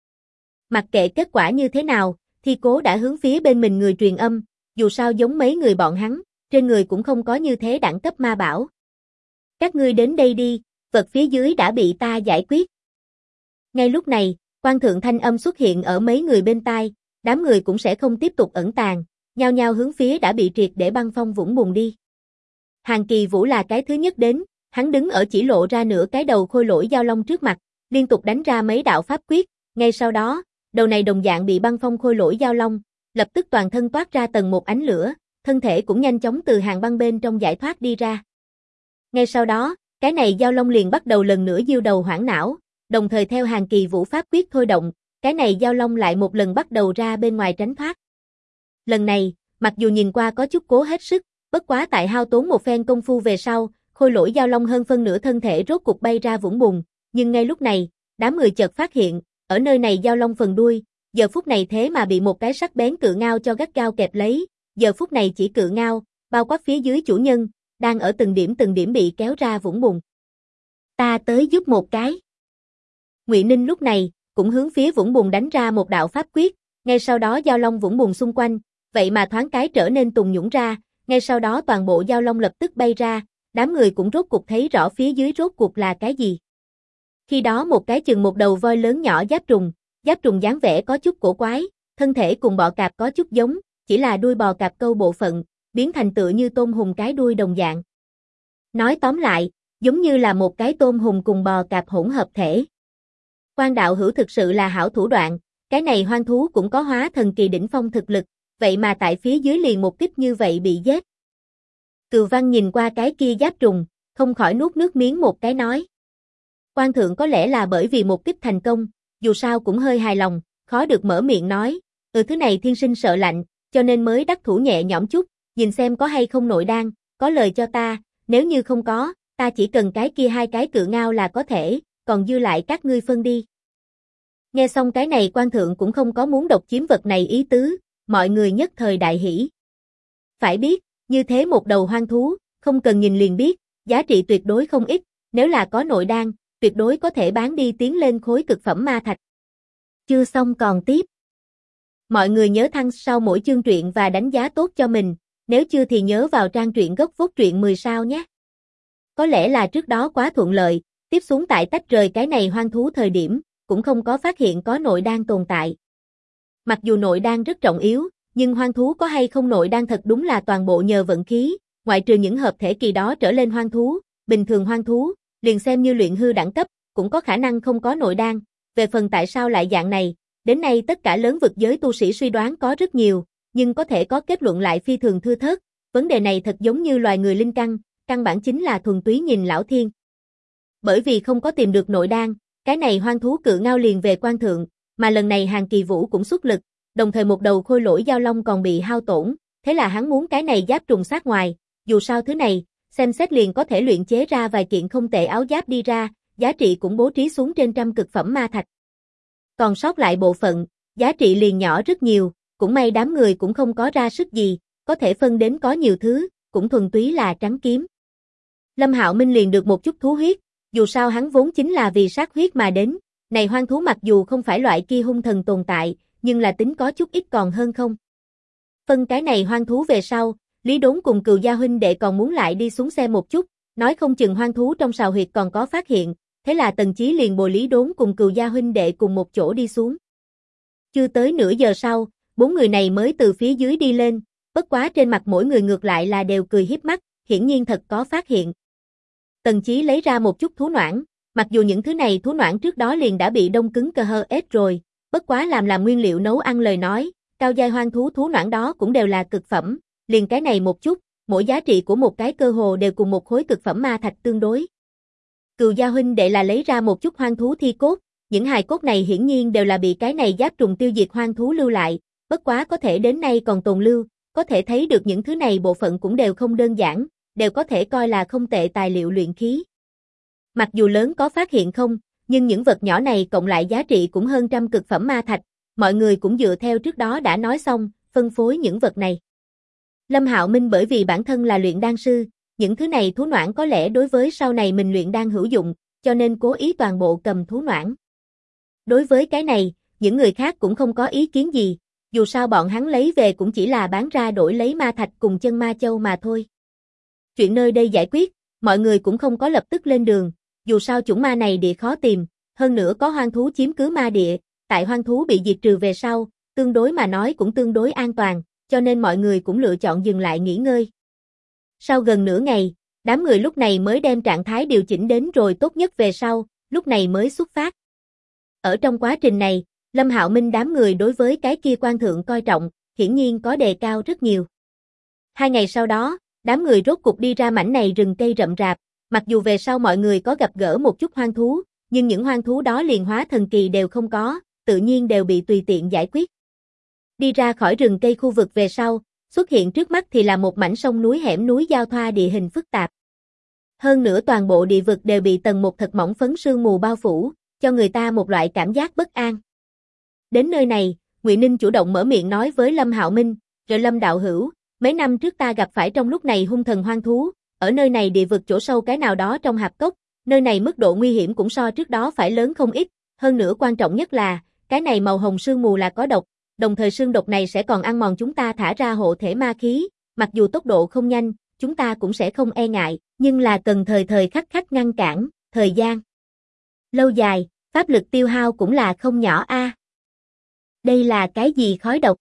Speaker 1: Mặc kệ kết quả như thế nào, Thi Cố đã hướng phía bên mình người truyền âm, dù sao giống mấy người bọn hắn, trên người cũng không có như thế đẳng cấp ma bảo. Các ngươi đến đây đi, vật phía dưới đã bị ta giải quyết. Ngay lúc này, Quan Thượng thanh âm xuất hiện ở mấy người bên tai, đám người cũng sẽ không tiếp tục ẩn tàng, nhao nhao hướng phía đã bị triệt để băng phong vũng bùn đi. Hàn Kỳ Vũ là cái thứ nhất đến, hắn đứng ở chỉ lộ ra nửa cái đầu khôi lỗi giao long trước mặt, liên tục đánh ra mấy đạo pháp quyết, ngay sau đó, đầu này đồng dạng bị băng phong khôi lỗi giao long, lập tức toàn thân toát ra tầng một ánh lửa, thân thể cũng nhanh chóng từ hàng băng bên trong giải thoát đi ra. Ngay sau đó, cái này giao long liền bắt đầu lần nữa diêu đầu hoảng não, đồng thời theo Hàn Kỳ Vũ pháp quyết thôi động, cái này giao long lại một lần bắt đầu ra bên ngoài tránh thoát. Lần này, mặc dù nhìn qua có chút cố hết sức, bất quá tại hao tốn một phen công phu về sau, khôi lỗi giao long hơn phân nửa thân thể rốt cục bay ra vũng bùn, nhưng ngay lúc này, đám người chợt phát hiện, ở nơi này giao long phần đuôi, giờ phút này thế mà bị một cái sắc bén cự ngao cho gắt gao kẹp lấy, giờ phút này chỉ cự ngao, bao quát phía dưới chủ nhân, đang ở từng điểm bị kéo ra vũng bùn. Ta tới giúp một cái. Ngụy Ninh lúc này, cũng hướng phía vũng bùn đánh ra một đạo pháp quyết, ngay sau đó giao long vũng bùn xung quanh, vậy mà thoáng cái trở nên tùng nhũng ra, ngay sau đó toàn bộ giao long lập tức bay ra, đám người cũng rốt cuộc thấy rõ phía dưới rốt cuộc là cái gì. Khi đó một cái chừng một đầu voi lớn nhỏ giáp trùng dáng vẻ có chút cổ quái, thân thể cùng bọ cạp có chút giống, chỉ là đuôi bò cạp câu bộ phận, biến thành tựa như tôm hùm cái đuôi đồng dạng. Nói tóm lại, giống như là một cái tôm hùm cùng bò cạp hỗn hợp thể. Quan đạo hữu thực sự là hảo thủ đoạn, cái này hoang thú cũng có hóa thần kỳ đỉnh phong thực lực, vậy mà tại phía dưới liền một kích như vậy bị giết. Cừu Văn nhìn qua cái kia giáp trùng, không khỏi nuốt nước miếng một cái nói. Quan Thượng có lẽ là bởi vì một kích thành công, dù sao cũng hơi hài lòng, khó được mở miệng nói, thứ này thiên sinh sợ lạnh, cho nên mới đắc thủ nhẹ nhõm chút, nhìn xem có hay không nội đan, có lời cho ta, nếu như không có, ta chỉ cần cái kia hai cái cự ngao là có thể, còn dư lại các ngươi phân đi. Nghe xong cái này Quan Thượng cũng không có muốn độc chiếm vật này ý tứ, mọi người nhất thời đại hỉ. Phải biết, như thế một đầu hoang thú, không cần nhìn liền biết, giá trị tuyệt đối không ít, nếu là có nội đan, tuyệt đối có thể bán đi tiến lên khối cực phẩm ma thạch. Chưa xong còn tiếp. Mọi người nhớ thăng sau mỗi chương truyện và đánh giá tốt cho mình, nếu chưa thì nhớ vào trang truyện gốc vốt truyện 10 sao nhé. Có lẽ là trước đó quá thuận lợi, tiếp xuống tại tách rời cái này hoang thú thời điểm, cũng không có phát hiện có nội đan tồn tại. Mặc dù nội đan rất trọng yếu, nhưng hoang thú có hay không nội đan thật đúng là toàn bộ nhờ vận khí, ngoại trừ những hợp thể kỳ đó trở lên hoang thú, bình thường hoang thú, liền xem như luyện hư đẳng cấp, cũng có khả năng không có nội đan. Về phần tại sao lại dạng này, đến nay tất cả lớn vực giới tu sĩ suy đoán có rất nhiều, nhưng có thể có kết luận lại phi thường thưa thớt. Vấn đề này thật giống như loài người linh căn bản chính là thuần túy nhìn lão thiên. Bởi vì không có tìm được nội đan, cái này hoang thú cự ngao liền về Quan Thượng, mà lần này Hàn Kỳ Vũ cũng xuất lực, đồng thời một đầu khôi lỗi giao long còn bị hao tổn, thế là hắn muốn cái này giáp trùng sát ngoài, dù sao thứ này, xem xét liền có thể luyện chế ra vài kiện không tệ áo giáp đi ra, giá trị cũng bố trí xuống trên trăm cực phẩm ma thạch. Còn sót lại bộ phận, giá trị liền nhỏ rất nhiều, cũng may đám người cũng không có ra sức gì, có thể phân đến có nhiều thứ, cũng thuần túy là trắng kiếm. Lâm Hạo Minh liền được một chút thú huyết, dù sao hắn vốn chính là vì sát huyết mà đến, này hoang thú mặc dù không phải loại kia hung thần tồn tại, nhưng là tính có chút ít còn hơn không. Phân cái này hoang thú về sau, Lý Đốn cùng Cừu Gia huynh đệ còn muốn lại đi xuống xe một chút, nói không chừng hoang thú trong sào huyệt còn có phát hiện, thế là Tần Chí liền bồi Lý Đốn cùng Cừu Gia huynh đệ cùng một chỗ đi xuống. Chưa tới nửa giờ sau, 4 người này mới từ phía dưới đi lên, bất quá trên mặt mỗi người ngược lại là đều cười hiếp mắt, hiển nhiên thật có phát hiện. Tần Chí lấy ra một chút thú noãn, mặc dù những thứ này thú noãn trước đó liền đã bị đông cứng cơ hơ ết rồi, bất quá làm nguyên liệu nấu ăn lời nói, cao giai hoang thú thú noãn đó cũng đều là cực phẩm, liền cái này một chút, mỗi giá trị của một cái cơ hồ đều cùng một khối cực phẩm ma thạch tương đối. Cừu Gia huynh đệ là lấy ra một chút hoang thú thi cốt, những hài cốt này hiển nhiên đều là bị cái này giáp trùng tiêu diệt hoang thú lưu lại, bất quá có thể đến nay còn tồn lưu, có thể thấy được những thứ này bộ phận cũng đều không đơn giản, đều có thể coi là không tệ tài liệu luyện khí. Mặc dù lớn có phát hiện không, nhưng những vật nhỏ này cộng lại giá trị cũng hơn trăm cực phẩm ma thạch, mọi người cũng dựa theo trước đó đã nói xong, phân phối những vật này. Lâm Hạo Minh bởi vì bản thân là luyện đan sư, những thứ này thú noãn có lẽ đối với sau này mình luyện đan hữu dụng, cho nên cố ý toàn bộ cầm thú noãn. Đối với cái này, những người khác cũng không có ý kiến gì, dù sao bọn hắn lấy về cũng chỉ là bán ra đổi lấy ma thạch cùng chân ma châu mà thôi. Chuyện nơi đây giải quyết, mọi người cũng không có lập tức lên đường, dù sao chủng ma này địa khó tìm, hơn nữa có hoang thú chiếm cứ ma địa, tại hoang thú bị diệt trừ về sau, tương đối mà nói cũng tương đối an toàn, cho nên mọi người cũng lựa chọn dừng lại nghỉ ngơi. Sau gần nửa ngày, đám người lúc này mới đem trạng thái điều chỉnh đến rồi tốt nhất về sau, lúc này mới xuất phát. Ở trong quá trình này, Lâm Hạo Minh đám người đối với cái kia quan thượng coi trọng, hiển nhiên có đề cao rất nhiều. 2 ngày sau đó, đám người rốt cục đi ra mảnh này rừng cây rậm rạp, mặc dù về sau mọi người có gặp gỡ một chút hoang thú, nhưng những hoang thú đó liền hóa thần kỳ đều không có, tự nhiên đều bị tùy tiện giải quyết. Đi ra khỏi rừng cây khu vực về sau, xuất hiện trước mắt thì là một mảnh sông núi hẻm núi giao thoa địa hình phức tạp. Hơn nữa toàn bộ địa vực đều bị tầng một thật mỏng phấn sương mù bao phủ, cho người ta một loại cảm giác bất an. Đến nơi này, Ngụy Ninh chủ động mở miệng nói với Lâm Hạo Minh, rồi Lâm đạo hữu, mấy năm trước ta gặp phải trong lúc này hung thần hoang thú, ở nơi này địa vực chỗ sâu cái nào đó trong hạp cốc, nơi này mức độ nguy hiểm cũng so trước đó phải lớn không ít, hơn nữa quan trọng nhất là, cái này màu hồng sương mù là có độc, đồng thời sương độc này sẽ còn ăn mòn chúng ta thả ra hộ thể ma khí, mặc dù tốc độ không nhanh, chúng ta cũng sẽ không e ngại, nhưng là cần thời thời khắc khắc ngăn cản, thời gian lâu dài, pháp lực tiêu hao cũng là không nhỏ a. Đây là cái gì khói độc?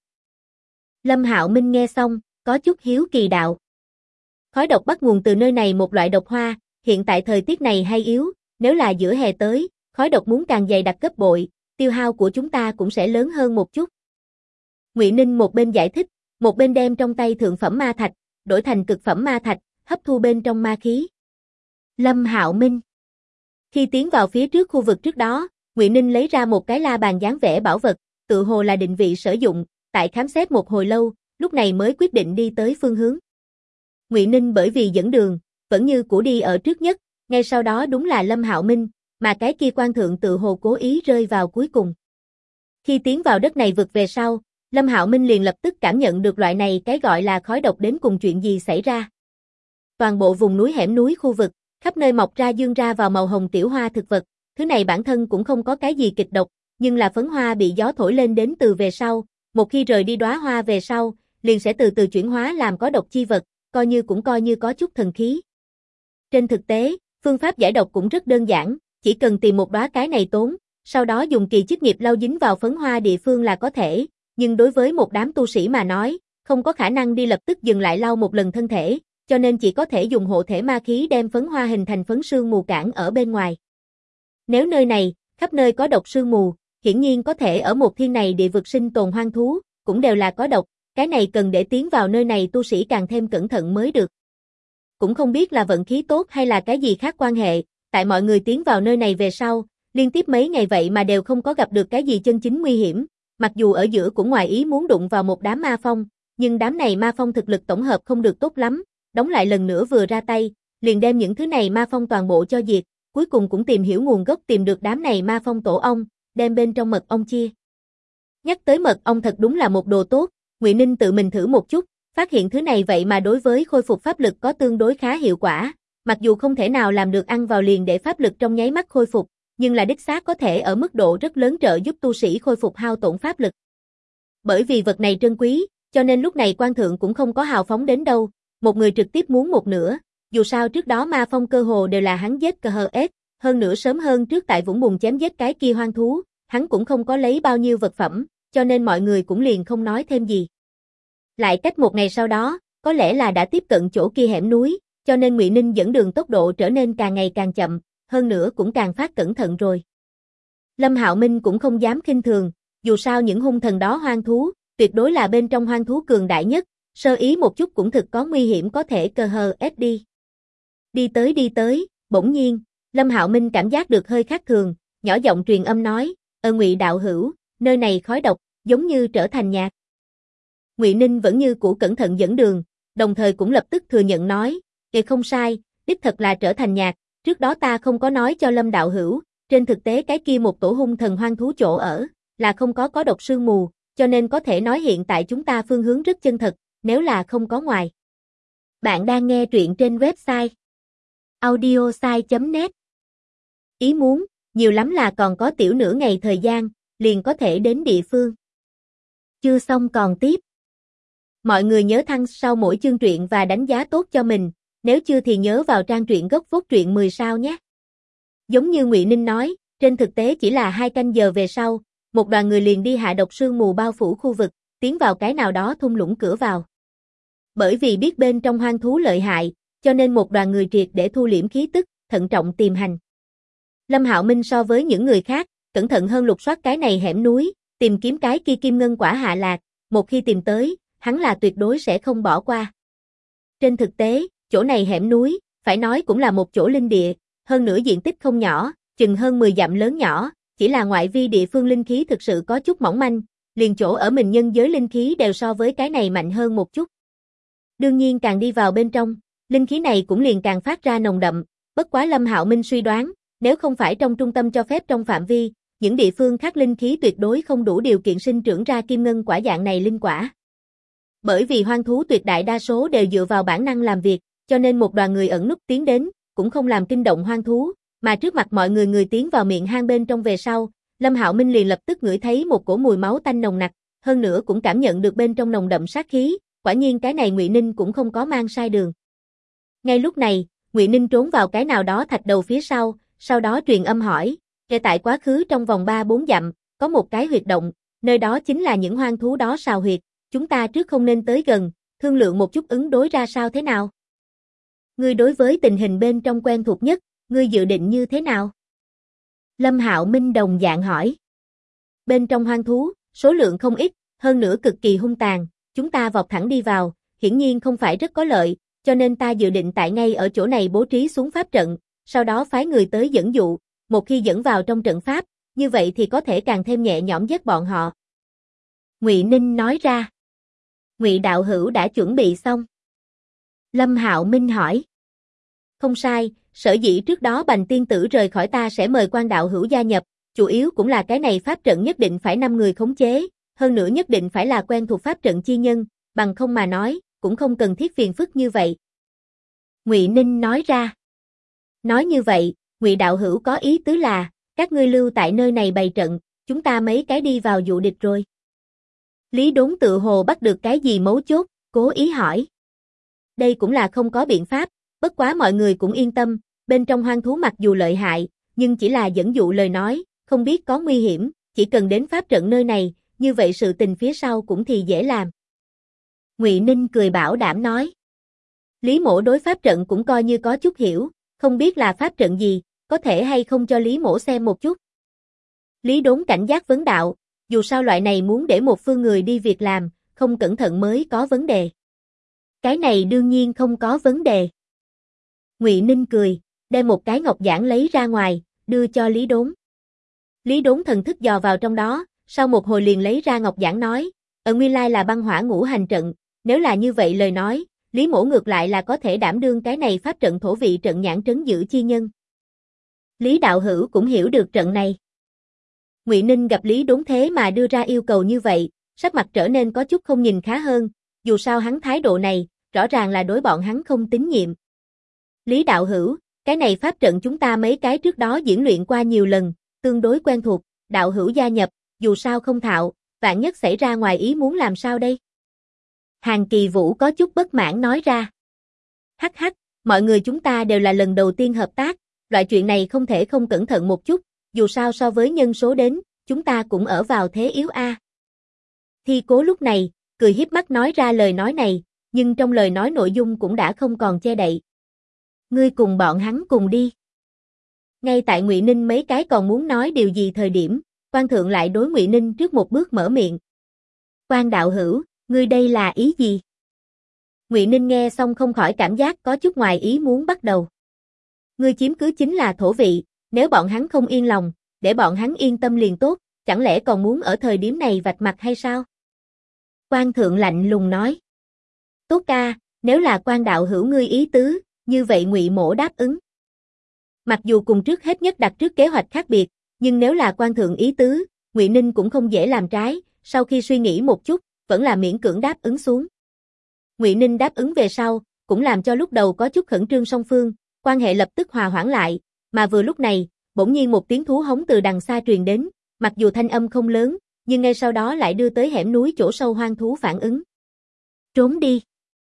Speaker 1: Lâm Hạo Minh nghe xong, có chút hiếu kỳ đạo. Khói độc bắt nguồn từ nơi này một loại độc hoa, hiện tại thời tiết này hay yếu, nếu là giữa hè tới, khói độc muốn càng dày đặc gấp bội, tiêu hao của chúng ta cũng sẽ lớn hơn một chút. Ngụy Ninh một bên giải thích, một bên đem trong tay thượng phẩm ma thạch, đổi thành cực phẩm ma thạch, hấp thu bên trong ma khí. Lâm Hạo Minh. Khi tiến vào phía trước khu vực trước đó, Ngụy Ninh lấy ra một cái la bàn dáng vẻ bảo vật, tự hồ là định vị sử dụng, tại khám xét một hồi lâu, lúc này mới quyết định đi tới phương hướng. Ngụy Ninh bởi vì dẫn đường, vẫn như cũ đi ở trước nhất, ngay sau đó đúng là Lâm Hạo Minh, mà cái kia quan thượng tự hồ cố ý rơi vào cuối cùng. Khi tiến vào đất này vực về sau, Lâm Hạo Minh liền lập tức cảm nhận được loại này cái gọi là khói độc đến cùng chuyện gì xảy ra. Toàn bộ vùng núi hẻm núi khu vực, khắp nơi mọc ra dương ra vào màu hồng tiểu hoa thực vật, thứ này bản thân cũng không có cái gì kịch độc, nhưng là phấn hoa bị gió thổi lên đến từ về sau, một khi rời đi đóa hoa về sau, liền sẽ từ từ chuyển hóa làm có độc chi vật, coi như có chút thần khí. Trên thực tế, phương pháp giải độc cũng rất đơn giản, chỉ cần tìm một đóa cái này tốn, sau đó dùng kỳ chức nghiệp lau dính vào phấn hoa địa phương là có thể, nhưng đối với một đám tu sĩ mà nói, không có khả năng đi lập tức dừng lại lau một lần thân thể, cho nên chỉ có thể dùng hộ thể ma khí đem phấn hoa hình thành phấn sương mù cản ở bên ngoài. Nếu nơi này, khắp nơi có độc sương mù, hiển nhiên có thể ở một thiên này địa vực sinh tồn hoang thú, cũng đều là có độc, cái này cần để tiến vào nơi này tu sĩ càng thêm cẩn thận mới được. Cũng không biết là vận khí tốt hay là cái gì khác quan hệ, tại mọi người tiến vào nơi này về sau, Liên tiếp mấy ngày vậy mà đều không có gặp được cái gì chân chính nguy hiểm, mặc dù ở giữa cũng ngoài ý muốn đụng vào một đám ma phong, nhưng đám này ma phong thực lực tổng hợp không được tốt lắm, đóng lại lần nữa vừa ra tay, liền đem những thứ này ma phong toàn bộ cho diệt, cuối cùng cũng tìm hiểu nguồn gốc tìm được đám này ma phong tổ ong, đem bên trong mật ong chia. Nhắc tới mật ong thật đúng là một đồ tốt, Ngụy Ninh tự mình thử một chút, phát hiện thứ này vậy mà đối với khôi phục pháp lực có tương đối khá hiệu quả, mặc dù không thể nào làm được ăn vào liền để pháp lực trong nháy mắt khôi phục, nhưng là đích xác có thể ở mức độ rất lớn trợ giúp tu sĩ khôi phục hao tổn pháp lực. Bởi vì vật này trân quý, cho nên lúc này quan thượng cũng không có hào phóng đến đâu, một người trực tiếp muốn một nửa, dù sao trước đó ma phong cơ hồ đều là hắn giết KHS, hơn nữa sớm hơn trước tại Vũng Bùn chém giết cái kia hoang thú, hắn cũng không có lấy bao nhiêu vật phẩm, cho nên mọi người cũng liền không nói thêm gì. Lại cách một ngày sau đó, có lẽ là đã tiếp cận chỗ kia hẻm núi, cho nên Ngụy Ninh dẫn đường tốc độ trở nên càng ngày càng chậm, hơn nữa cũng càng phát cẩn thận rồi. Lâm Hạo Minh cũng không dám khinh thường, dù sao những hung thần đó hoang thú, tuyệt đối là bên trong hoang thú cường đại nhất, sơ ý một chút cũng thực có nguy hiểm có thể KHS đi. Đi tới, bỗng nhiên, Lâm Hạo Minh cảm giác được hơi khác thường, nhỏ giọng truyền âm nói, Ngụy đạo hữu, nơi này khói độc, giống như trở thành nhạt. Ngụy Ninh vẫn như cũ cẩn thận dẫn đường, đồng thời cũng lập tức thừa nhận nói, không sai, đích thật là trở thành nhạt, trước đó ta không có nói cho Lâm đạo hữu, trên thực tế cái kia một tổ hung thần hoang thú chỗ ở, là không có độc sương mù, cho nên có thể nói hiện tại chúng ta phương hướng rất chân thật, nếu là không có ngoài. Bạn đang nghe truyện trên website audiosai.net. Ý muốn, nhiều lắm là còn có tiểu nửa ngày thời gian, liền có thể đến địa phương. Chưa xong còn tiếp. Mọi người nhớ thăng sau mỗi chương truyện và đánh giá tốt cho mình, nếu chưa thì nhớ vào trang truyện gốc phốt truyện 10 sao nhé. Giống như Ngụy Ninh nói, trên thực tế chỉ là 2 canh giờ về sau, một đoàn người liền đi hạ độc sương mù bao phủ khu vực, tiến vào cái nào đó thung lũng cửa vào. Bởi vì biết bên trong hoang thú lợi hại, cho nên một đoàn người triệt để thu liễm khí tức, thận trọng tìm hành. Lâm Hạo Minh so với những người khác, cẩn thận hơn lục soát cái này hẻm núi, tìm kiếm cái kia kim ngân quả hạ lạc, một khi tìm tới, hắn là tuyệt đối sẽ không bỏ qua. Trên thực tế, chỗ này hẻm núi, phải nói cũng là một chỗ linh địa, hơn nữa diện tích không nhỏ, chừng hơn 10 dặm lớn nhỏ, chỉ là ngoại vi địa phương linh khí thực sự có chút mỏng manh, liền chỗ ở mình nhân giới linh khí đều so với cái này mạnh hơn một chút. Đương nhiên càng đi vào bên trong, linh khí này cũng liền càng phát ra nồng đậm, bất quá Lâm Hạo Minh suy đoán, nếu không phải trong trung tâm cho phép trong phạm vi, những địa phương khác linh khí tuyệt đối không đủ điều kiện sinh trưởng ra kim ngân quả dạng này linh quả. Bởi vì hoang thú tuyệt đại đa số đều dựa vào bản năng làm việc, cho nên một đoàn người ẩn núp tiến đến, cũng không làm kinh động hoang thú, mà trước mặt mọi người tiến vào miệng hang bên trong về sau, Lâm Hạo Minh liền lập tức ngửi thấy một cổ mùi máu tanh nồng nặc, hơn nữa cũng cảm nhận được bên trong nồng đậm sát khí, quả nhiên cái này Ngụy Ninh cũng không có mang sai đường. Ngay lúc này, Ngụy Ninh trốn vào cái nào đó thạch đầu phía sau đó truyền âm hỏi, tại quá khứ trong vòng 3-4 dặm, có một cái huyệt động, nơi đó chính là những hoang thú đó sào huyệt, chúng ta trước không nên tới gần, thương lượng một chút ứng đối ra sao thế nào? Ngươi đối với tình hình bên trong quen thuộc nhất, ngươi dự định như thế nào? Lâm Hạo Minh đồng dạng hỏi. Bên trong hoang thú, số lượng không ít, hơn nữa cực kỳ hung tàn, chúng ta vọt thẳng đi vào, hiển nhiên không phải rất có lợi, cho nên ta dự định tại ngay ở chỗ này bố trí xuống pháp trận, sau đó phái người tới dẫn dụ, một khi dẫn vào trong trận pháp, như vậy thì có thể càng thêm nhẹ nhõm giết bọn họ. Ngụy Ninh nói ra. Ngụy đạo hữu đã chuẩn bị xong. Lâm Hạo Minh hỏi. Không sai, sở dĩ trước đó Bành tiên tử rời khỏi ta sẽ mời Quan đạo hữu gia nhập, chủ yếu cũng là cái này pháp trận nhất định phải 5 người khống chế, hơn nữa nhất định phải là quen thuộc pháp trận chi nhân, bằng không mà nói, cũng không cần thiết phiền phức như vậy. Ngụy Ninh nói ra. Nói như vậy, Ngụy đạo hữu có ý tứ là, các ngươi lưu tại nơi này bày trận, chúng ta mấy cái đi vào dụ địch rồi. Lý Đốn tự hồ bắt được cái gì mấu chốt, cố ý hỏi. Đây cũng là không có biện pháp, bất quá mọi người cũng yên tâm, bên trong hoang thú mặc dù lợi hại, nhưng chỉ là dẫn dụ lời nói, không biết có nguy hiểm, chỉ cần đến pháp trận nơi này, như vậy sự tình phía sau cũng thì dễ làm. Ngụy Ninh cười bảo đảm nói. Lý Mỗ đối pháp trận cũng coi như có chút hiểu, không biết là pháp trận gì, có thể hay không cho Lý Mỗ xem một chút. Lý Đốn cảnh giác vấn đạo, dù sao loại này muốn để một phương người đi việc làm, không cẩn thận mới có vấn đề. Cái này đương nhiên không có vấn đề. Ngụy Ninh cười, đem một cái ngọc giản lấy ra ngoài, đưa cho Lý Đốn. Lý Đốn thần thức dò vào trong đó, sau một hồi liền lấy ra ngọc giản nói, nguyên lai là băng hỏa ngũ hành trận, nếu là như vậy lời nói, Lý Mỗ ngược lại là có thể đảm đương cái này pháp trận thổ vị trận nhãn trấn giữ chi nhân. Lý đạo hữu cũng hiểu được trận này. Ngụy Ninh gặp Lý Đốn thế mà đưa ra yêu cầu như vậy, sắc mặt trở nên có chút không nhìn khá hơn, dù sao hắn thái độ này, rõ ràng là đối bọn hắn không tín nhiệm. Lý đạo hữu, cái này pháp trận chúng ta mấy cái trước đó diễn luyện qua nhiều lần, tương đối quen thuộc, đạo hữu gia nhập, dù sao không thạo, vạn nhất xảy ra ngoài ý muốn làm sao đây? Hàn Kỳ Vũ có chút bất mãn nói ra. Hắc hắc, mọi người chúng ta đều là lần đầu tiên hợp tác, loại chuyện này không thể không cẩn thận một chút, dù sao so với nhân số đến, chúng ta cũng ở vào thế yếu a. Thi Cố lúc này, cười hiếp mắt nói ra lời nói này, nhưng trong lời nói nội dung cũng đã không còn che đậy. Ngươi cùng bọn hắn cùng đi. Ngay tại Ngụy Ninh mấy cái còn muốn nói điều gì thời điểm, Quan Thượng lại đối Ngụy Ninh trước một bước mở miệng. Quan đạo hữu, ngươi đây là ý gì? Ngụy Ninh nghe xong không khỏi cảm giác có chút ngoài ý muốn bắt đầu. Ngươi chiếm cứ chính là thổ vị, nếu bọn hắn không yên lòng, để bọn hắn yên tâm liền tốt, chẳng lẽ còn muốn ở thời điểm này vạch mặt hay sao? Quan Thượng lạnh lùng nói. Tốt ca, nếu là Quan đạo hữu ngươi ý tứ, như vậy Ngụy Mỗ đáp ứng. Mặc dù cùng trước hết nhất đặt trước kế hoạch khác biệt, nhưng nếu là Quan Thượng ý tứ, Ngụy Ninh cũng không dễ làm trái, sau khi suy nghĩ một chút, vẫn là miễn cưỡng đáp ứng xuống. Ngụy Ninh đáp ứng về sau, cũng làm cho lúc đầu có chút khẩn trương song phương, quan hệ lập tức hòa hoãn lại, mà vừa lúc này, bỗng nhiên một tiếng thú hống từ đằng xa truyền đến, mặc dù thanh âm không lớn, nhưng ngay sau đó lại đưa tới hẻm núi chỗ sâu hoang thú phản ứng. Trốn đi.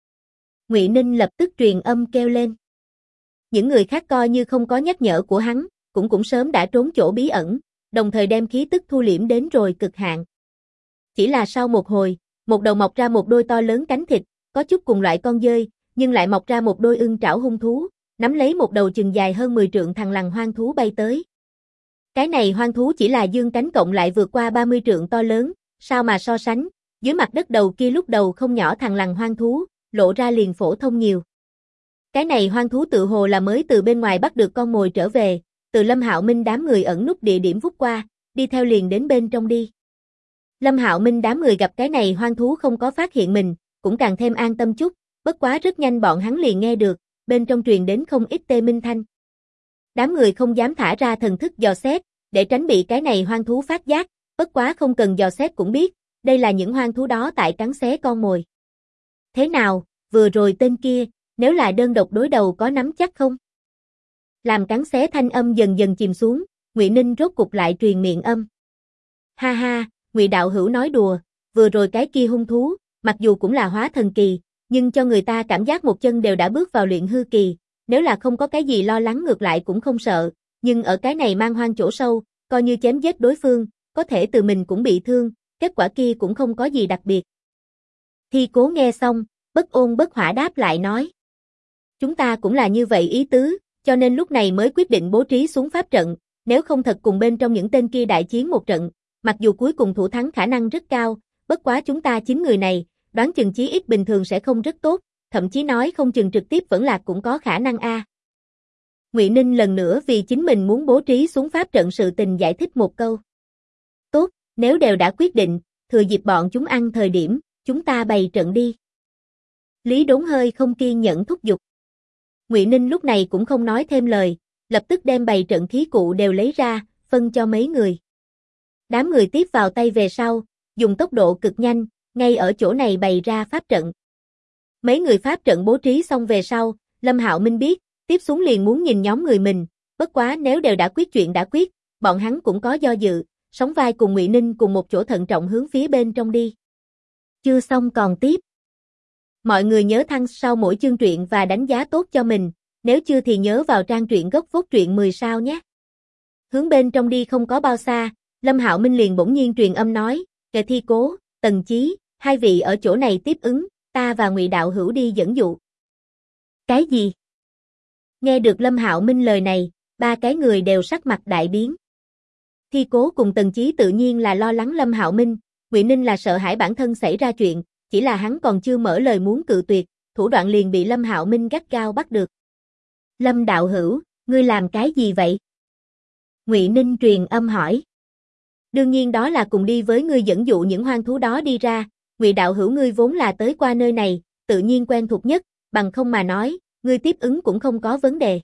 Speaker 1: Ngụy Ninh lập tức truyền âm kêu lên. Những người khác coi như không có nhắc nhở của hắn, cũng sớm đã trốn chỗ bí ẩn, đồng thời đem khí tức thu liễm đến rồi cực hạn. Chỉ là sau một hồi, một đầu mọc ra một đôi to lớn cánh thịt, có chút cùng loại con dơi, nhưng lại mọc ra một đôi ưng trảo hung thú, nắm lấy một đầu chừng dài hơn 10 trượng thằn lằn hoang thú bay tới. Cái này hoang thú chỉ là dương cánh cộng lại vượt qua 30 trượng to lớn, sao mà so sánh, dưới mặt đất đầu kia lúc đầu không nhỏ thằn lằn hoang thú, lộ ra liền phổ thông nhiều. Cái này hoang thú tự hồ là mới từ bên ngoài bắt được con mồi trở về, từ Lâm Hạo Minh đám người ẩn núp địa điểm vút qua, đi theo liền đến bên trong đi. Lâm Hạo Minh đám người gặp cái này hoang thú không có phát hiện mình, cũng càng thêm an tâm chút, bất quá rất nhanh bọn hắn liền nghe được, bên trong truyền đến không ít tê minh thanh. Đám người không dám thả ra thần thức dò xét, để tránh bị cái này hoang thú phát giác, bất quá không cần dò xét cũng biết, đây là những hoang thú đó tại cắn xé con mồi. Thế nào, vừa rồi tên kia, nếu là đơn độc đối đầu có nắm chắc không? Làm cắn xé thanh âm dần dần chìm xuống, Ngụy Ninh rốt cục lại truyền miệng âm. Ha ha, Ngụy đạo hữu nói đùa, vừa rồi cái kia hung thú, mặc dù cũng là hóa thần kỳ, nhưng cho người ta cảm giác một chân đều đã bước vào luyện hư kỳ, nếu là không có cái gì lo lắng ngược lại cũng không sợ, nhưng ở cái này mang hoang chỗ sâu, coi như chém giết đối phương, có thể từ mình cũng bị thương, kết quả kia cũng không có gì đặc biệt. Thi Cố nghe xong, bất ôn bất hỏa đáp lại nói. Chúng ta cũng là như vậy ý tứ, cho nên lúc này mới quyết định bố trí xuống pháp trận, nếu không thật cùng bên trong những tên kia đại chiến một trận, mặc dù cuối cùng thủ thắng khả năng rất cao, bất quá chúng ta 9 người này, đoán chừng chí ít bình thường sẽ không rất tốt, thậm chí nói không chừng trực tiếp vẫn lạc cũng có khả năng a. Ngụy Ninh lần nữa vì chính mình muốn bố trí xuống pháp trận sự tình giải thích một câu. Tốt, nếu đều đã quyết định, thừa dịp bọn chúng ăn thời điểm, chúng ta bày trận đi. Lý Đốn hơi không kiên nhẫn thúc giục. Ngụy Ninh lúc này cũng không nói thêm lời, lập tức đem bày trận khí cụ đều lấy ra, phân cho mấy người. Đám người tiếp vào tay về sau, dùng tốc độ cực nhanh, ngay ở chỗ này bày ra pháp trận. Mấy người pháp trận bố trí xong về sau, Lâm Hạo Minh biết, tiếp xuống liền muốn nhìn nhóm người mình, bất quá nếu đều đã quyết chuyện đã quyết, bọn hắn cũng có do dự, sóng vai cùng Ngụy Ninh cùng một chỗ thận trọng hướng phía bên trong đi. Chưa xong còn tiếp. Mọi người nhớ thăng sau mỗi chương truyện và đánh giá tốt cho mình, nếu chưa thì nhớ vào trang truyện gốc phốt truyện 10 sao nhé. Hướng bên trong đi không có bao xa, Lâm Hạo Minh liền bỗng nhiên truyền âm nói, kẻ Thi Cố, Tần Chí, hai vị ở chỗ này tiếp ứng, ta và Ngụy đạo hữu đi dẫn dụ. Cái gì? Nghe được Lâm Hạo Minh lời này, ba cái người đều sắc mặt đại biến. Thi Cố cùng Tần Chí tự nhiên là lo lắng Lâm Hạo Minh, Ngụy Ninh là sợ hãi bản thân xảy ra chuyện, chỉ là hắn còn chưa mở lời muốn cự tuyệt, thủ đoạn liền bị Lâm Hạo Minh gắt gao bắt được. Lâm đạo hữu, ngươi làm cái gì vậy? Ngụy Ninh truyền âm hỏi. Đương nhiên đó là cùng đi với ngươi dẫn dụ những hoang thú đó đi ra, Ngụy đạo hữu ngươi vốn là tới qua nơi này, tự nhiên quen thuộc nhất, bằng không mà nói, ngươi tiếp ứng cũng không có vấn đề.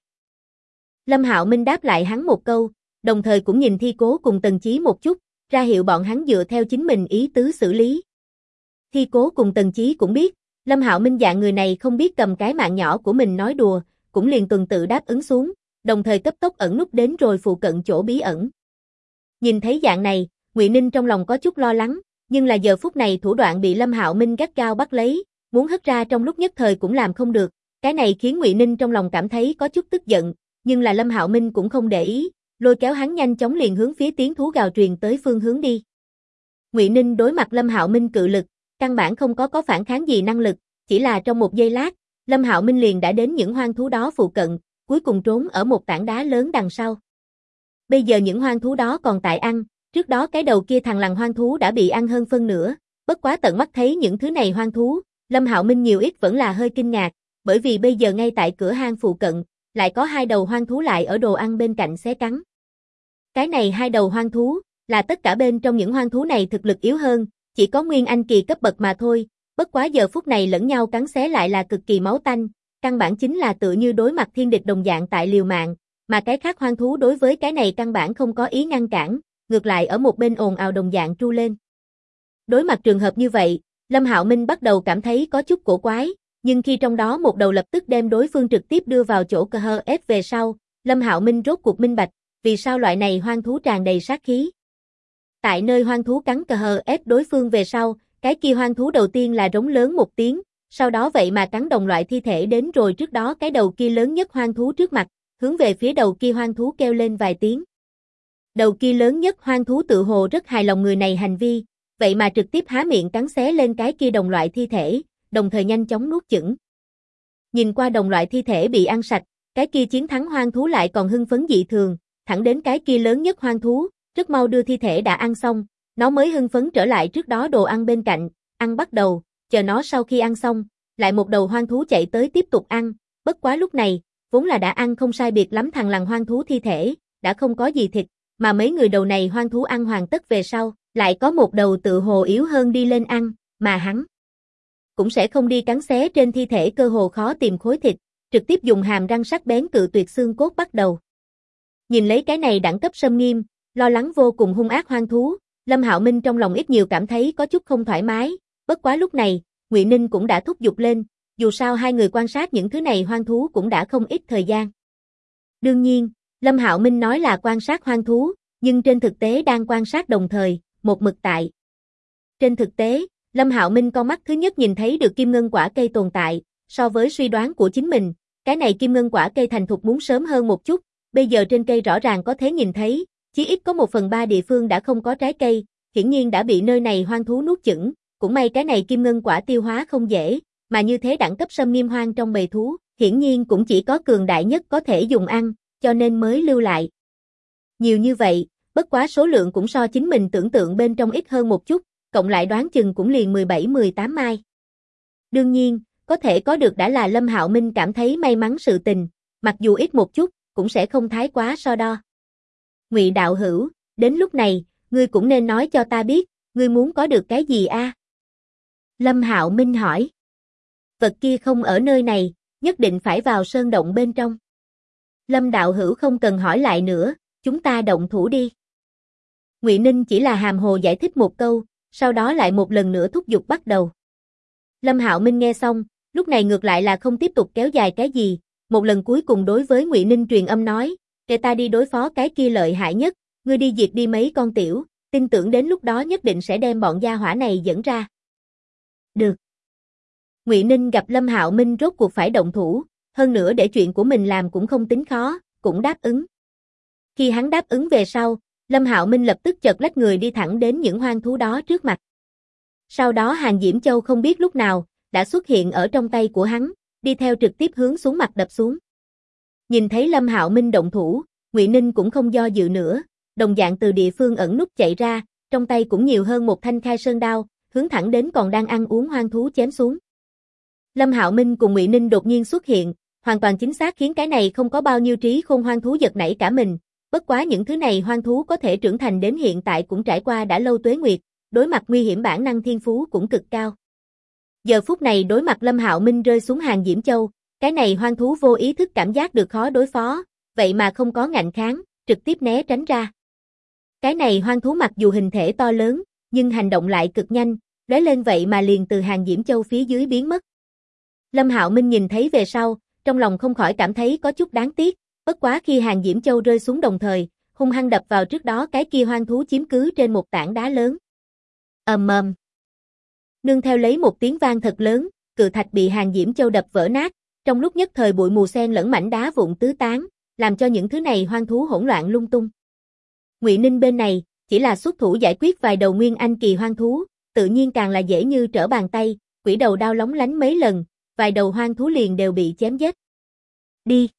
Speaker 1: Lâm Hạo Minh đáp lại hắn một câu, đồng thời cũng nhìn Thi Cố cùng Tần Chí một chút, ra hiệu bọn hắn dựa theo chính mình ý tứ xử lý. Thi Cố cùng Tần Chí cũng biết, Lâm Hạo Minh dạng người này không biết cầm cái mạng nhỏ của mình nói đùa, cũng liền tuần tự đáp ứng xuống, đồng thời cấp tốc ẩn núp đến rồi phụ cận chỗ bí ẩn. Nhìn thấy dạng này, Ngụy Ninh trong lòng có chút lo lắng, nhưng là giờ phút này thủ đoạn bị Lâm Hạo Minh gắt gao bắt lấy, muốn hất ra trong lúc nhất thời cũng làm không được, cái này khiến Ngụy Ninh trong lòng cảm thấy có chút tức giận, nhưng là Lâm Hạo Minh cũng không để ý, lôi kéo hắn nhanh chóng liền hướng phía tiếng thú gào truyền tới phương hướng đi. Ngụy Ninh đối mặt Lâm Hạo Minh cự lực, căn bản không có phản kháng gì năng lực, chỉ là trong một giây lát, Lâm Hạo Minh liền đã đến những hoang thú đó phụ cận, cuối cùng trốn ở một tảng đá lớn đằng sau. Bây giờ những hoang thú đó còn tại ăn, trước đó cái đầu kia thằng lằn hoang thú đã bị ăn hơn phân nửa, bất quá tận mắt thấy những thứ này hoang thú, Lâm Hạo Minh nhiều ít vẫn là hơi kinh ngạc, bởi vì bây giờ ngay tại cửa hang phụ cận, lại có hai đầu hoang thú lại ở đồ ăn bên cạnh xé cắn. Cái này hai đầu hoang thú, là tất cả bên trong những hoang thú này thực lực yếu hơn, chỉ có Nguyên Anh kỳ cấp bậc mà thôi, bất quá giờ phút này lẫn nhau cắn xé lại là cực kỳ máu tanh, căn bản chính là tựa như đối mặt thiên địch đồng dạng tại liều mạng, mà cái khác hoang thú đối với cái này căn bản không có ý ngăn cản, ngược lại ở một bên ồn ào đồng dạng tru lên. Đối mặt trường hợp như vậy, Lâm Hạo Minh bắt đầu cảm thấy có chút cổ quái, nhưng khi trong đó một đầu lập tức đem đối phương trực tiếp đưa vào chỗ cơ hơ ép về sau, Lâm Hạo Minh rốt cuộc minh bạch, vì sao loại này hoang thú tràn đầy sát khí. Tại nơi hoang thú cắn cơ hơ ép đối phương về sau, cái kia hoang thú đầu tiên là rống lớn một tiếng, sau đó vậy mà cắn đồng loại thi thể đến rồi trước đó cái đầu kia lớn nhất hoang thú trước mặt, hướng về phía đầu kia hoang thú kêu lên vài tiếng. Đầu kia lớn nhất hoang thú tự hồ rất hài lòng người này hành vi, vậy mà trực tiếp há miệng cắn xé lên cái kia đồng loại thi thể, đồng thời nhanh chóng nuốt chửng. Nhìn qua đồng loại thi thể bị ăn sạch, cái kia chiến thắng hoang thú lại còn hưng phấn dị thường, thẳng đến cái kia lớn nhất hoang thú, rất mau đưa thi thể đã ăn xong, nó mới hưng phấn trở lại trước đó đồ ăn bên cạnh, ăn bắt đầu, chờ nó sau khi ăn xong, lại một đầu hoang thú chạy tới tiếp tục ăn, bất quá lúc này, vốn là đã ăn không sai biệt lắm thằng lằn hoang thú thi thể, đã không có gì thịt, mà mấy người đầu này hoang thú ăn hoàn tất về sau, lại có một đầu tự hồ yếu hơn đi lên ăn, mà hắn cũng sẽ không đi cắn xé trên thi thể cơ hồ khó tìm khối thịt, trực tiếp dùng hàm răng sắc bén cự tuyệt xương cốt bắt đầu. Nhìn lấy cái này đẳng cấp xâm nghiêm, lo lắng vô cùng hung ác hoang thú, Lâm Hạo Minh trong lòng ít nhiều cảm thấy có chút không thoải mái, bất quá lúc này, Ngụy Ninh cũng đã thúc giục lên, dù sao hai người quan sát những thứ này hoang thú cũng đã không ít thời gian. Đương nhiên, Lâm Hạo Minh nói là quan sát hoang thú, nhưng trên thực tế đang quan sát đồng thời, một mực tại. Trên thực tế, Lâm Hạo Minh con mắt thứ nhất nhìn thấy được kim ngân quả cây tồn tại, so với suy đoán của chính mình, cái này kim ngân quả cây thành thục muốn sớm hơn một chút, bây giờ trên cây rõ ràng có thể nhìn thấy, chí ít có 1/3 địa phương đã không có trái cây, hiển nhiên đã bị nơi này hoang thú nuốt chửng, cũng may cái này kim ngân quả tiêu hóa không dễ, mà như thế đẳng cấp xâm nghiêm hoang trong bầy thú, hiển nhiên cũng chỉ có cường đại nhất có thể dùng ăn, cho nên mới lưu lại. Nhiều như vậy, bất quá số lượng cũng so chính mình tưởng tượng bên trong ít hơn một chút, cộng lại đoán chừng cũng liền 17-18 mai. Đương nhiên, có thể có được đã là Lâm Hạo Minh cảm thấy may mắn sự tình, mặc dù ít một chút, cũng sẽ không thái quá so đo. Ngụy đạo hữu, đến lúc này, ngươi cũng nên nói cho ta biết, ngươi muốn có được cái gì a? Lâm Hạo Minh hỏi. Vật kia không ở nơi này, nhất định phải vào sơn động bên trong. Lâm đạo hữu không cần hỏi lại nữa, chúng ta động thủ đi. Ngụy Ninh chỉ là hàm hồ giải thích một câu, sau đó lại một lần nữa thúc giục bắt đầu. Lâm Hạo Minh nghe xong, lúc này ngược lại là không tiếp tục kéo dài cái gì, một lần cuối cùng đối với Ngụy Ninh truyền âm nói, để ta đi đối phó cái kia lợi hại nhất, ngươi đi diệt đi mấy con tiểu, tin tưởng đến lúc đó nhất định sẽ đem bọn gia hỏa này dẫn ra. Được. Ngụy Ninh gặp Lâm Hạo Minh rốt cuộc phải động thủ, hơn nữa để chuyện của mình làm cũng không tính khó, cũng đáp ứng. Khi hắn đáp ứng về sau, Lâm Hạo Minh lập tức chợt lách người đi thẳng đến những hoang thú đó trước mặt. Sau đó Hàn Diễm Châu không biết lúc nào, đã xuất hiện ở trong tay của hắn, đi theo trực tiếp hướng xuống mặt đập xuống. Nhìn thấy Lâm Hạo Minh động thủ, Ngụy Ninh cũng không do dự nữa, đồng dạng từ địa phương ẩn núp chạy ra, trong tay cũng nhiều hơn một thanh khai sơn đao, hướng thẳng đến còn đang ăn uống hoang thú chém xuống. Lâm Hạo Minh cùng Ngụy Ninh đột nhiên xuất hiện, hoàn toàn chính xác khiến cái này không có bao nhiêu trí khôn hoang thú giật nảy cả mình, Bất quá những thứ này hoang thú có thể trưởng thành đến hiện tại cũng trải qua đã lâu tuế nguyệt, đối mặt nguy hiểm bản năng thiên phú cũng cực cao. Giờ phút này đối mặt Lâm Hạo Minh rơi xuống hàng Diễm Châu, cái này hoang thú vô ý thức cảm giác được khó đối phó, vậy mà không có ngạnh kháng, trực tiếp né tránh ra. Cái này hoang thú mặc dù hình thể to lớn, nhưng hành động lại cực nhanh, lóe lên vậy mà liền từ hàng Diễm Châu phía dưới biến mất. Lâm Hạo Minh nhìn thấy về sau, trong lòng không khỏi cảm thấy có chút đáng tiếc, bất quá khi hàng Diễm Châu rơi xuống đồng thời, hung hăng đập vào trước đó cái kia hoang thú chiếm cứ trên một tảng đá lớn. Ầm ầm. Nương theo lấy một tiếng vang thật lớn, cự thạch bị hàng Diễm Châu đập vỡ nát, trong lúc nhất thời bụi mù xen lẫn mảnh đá vụn tứ tán, làm cho những thứ này hoang thú hỗn loạn lung tung. Ngụy Ninh bên này, chỉ là xuất thủ giải quyết vài đầu nguyên anh kỳ hoang thú, tự nhiên càng là dễ như trở bàn tay, quỷ đầu đao lóng lánh mấy lần, vài đầu hoang thú liền đều bị chém giết. Đi.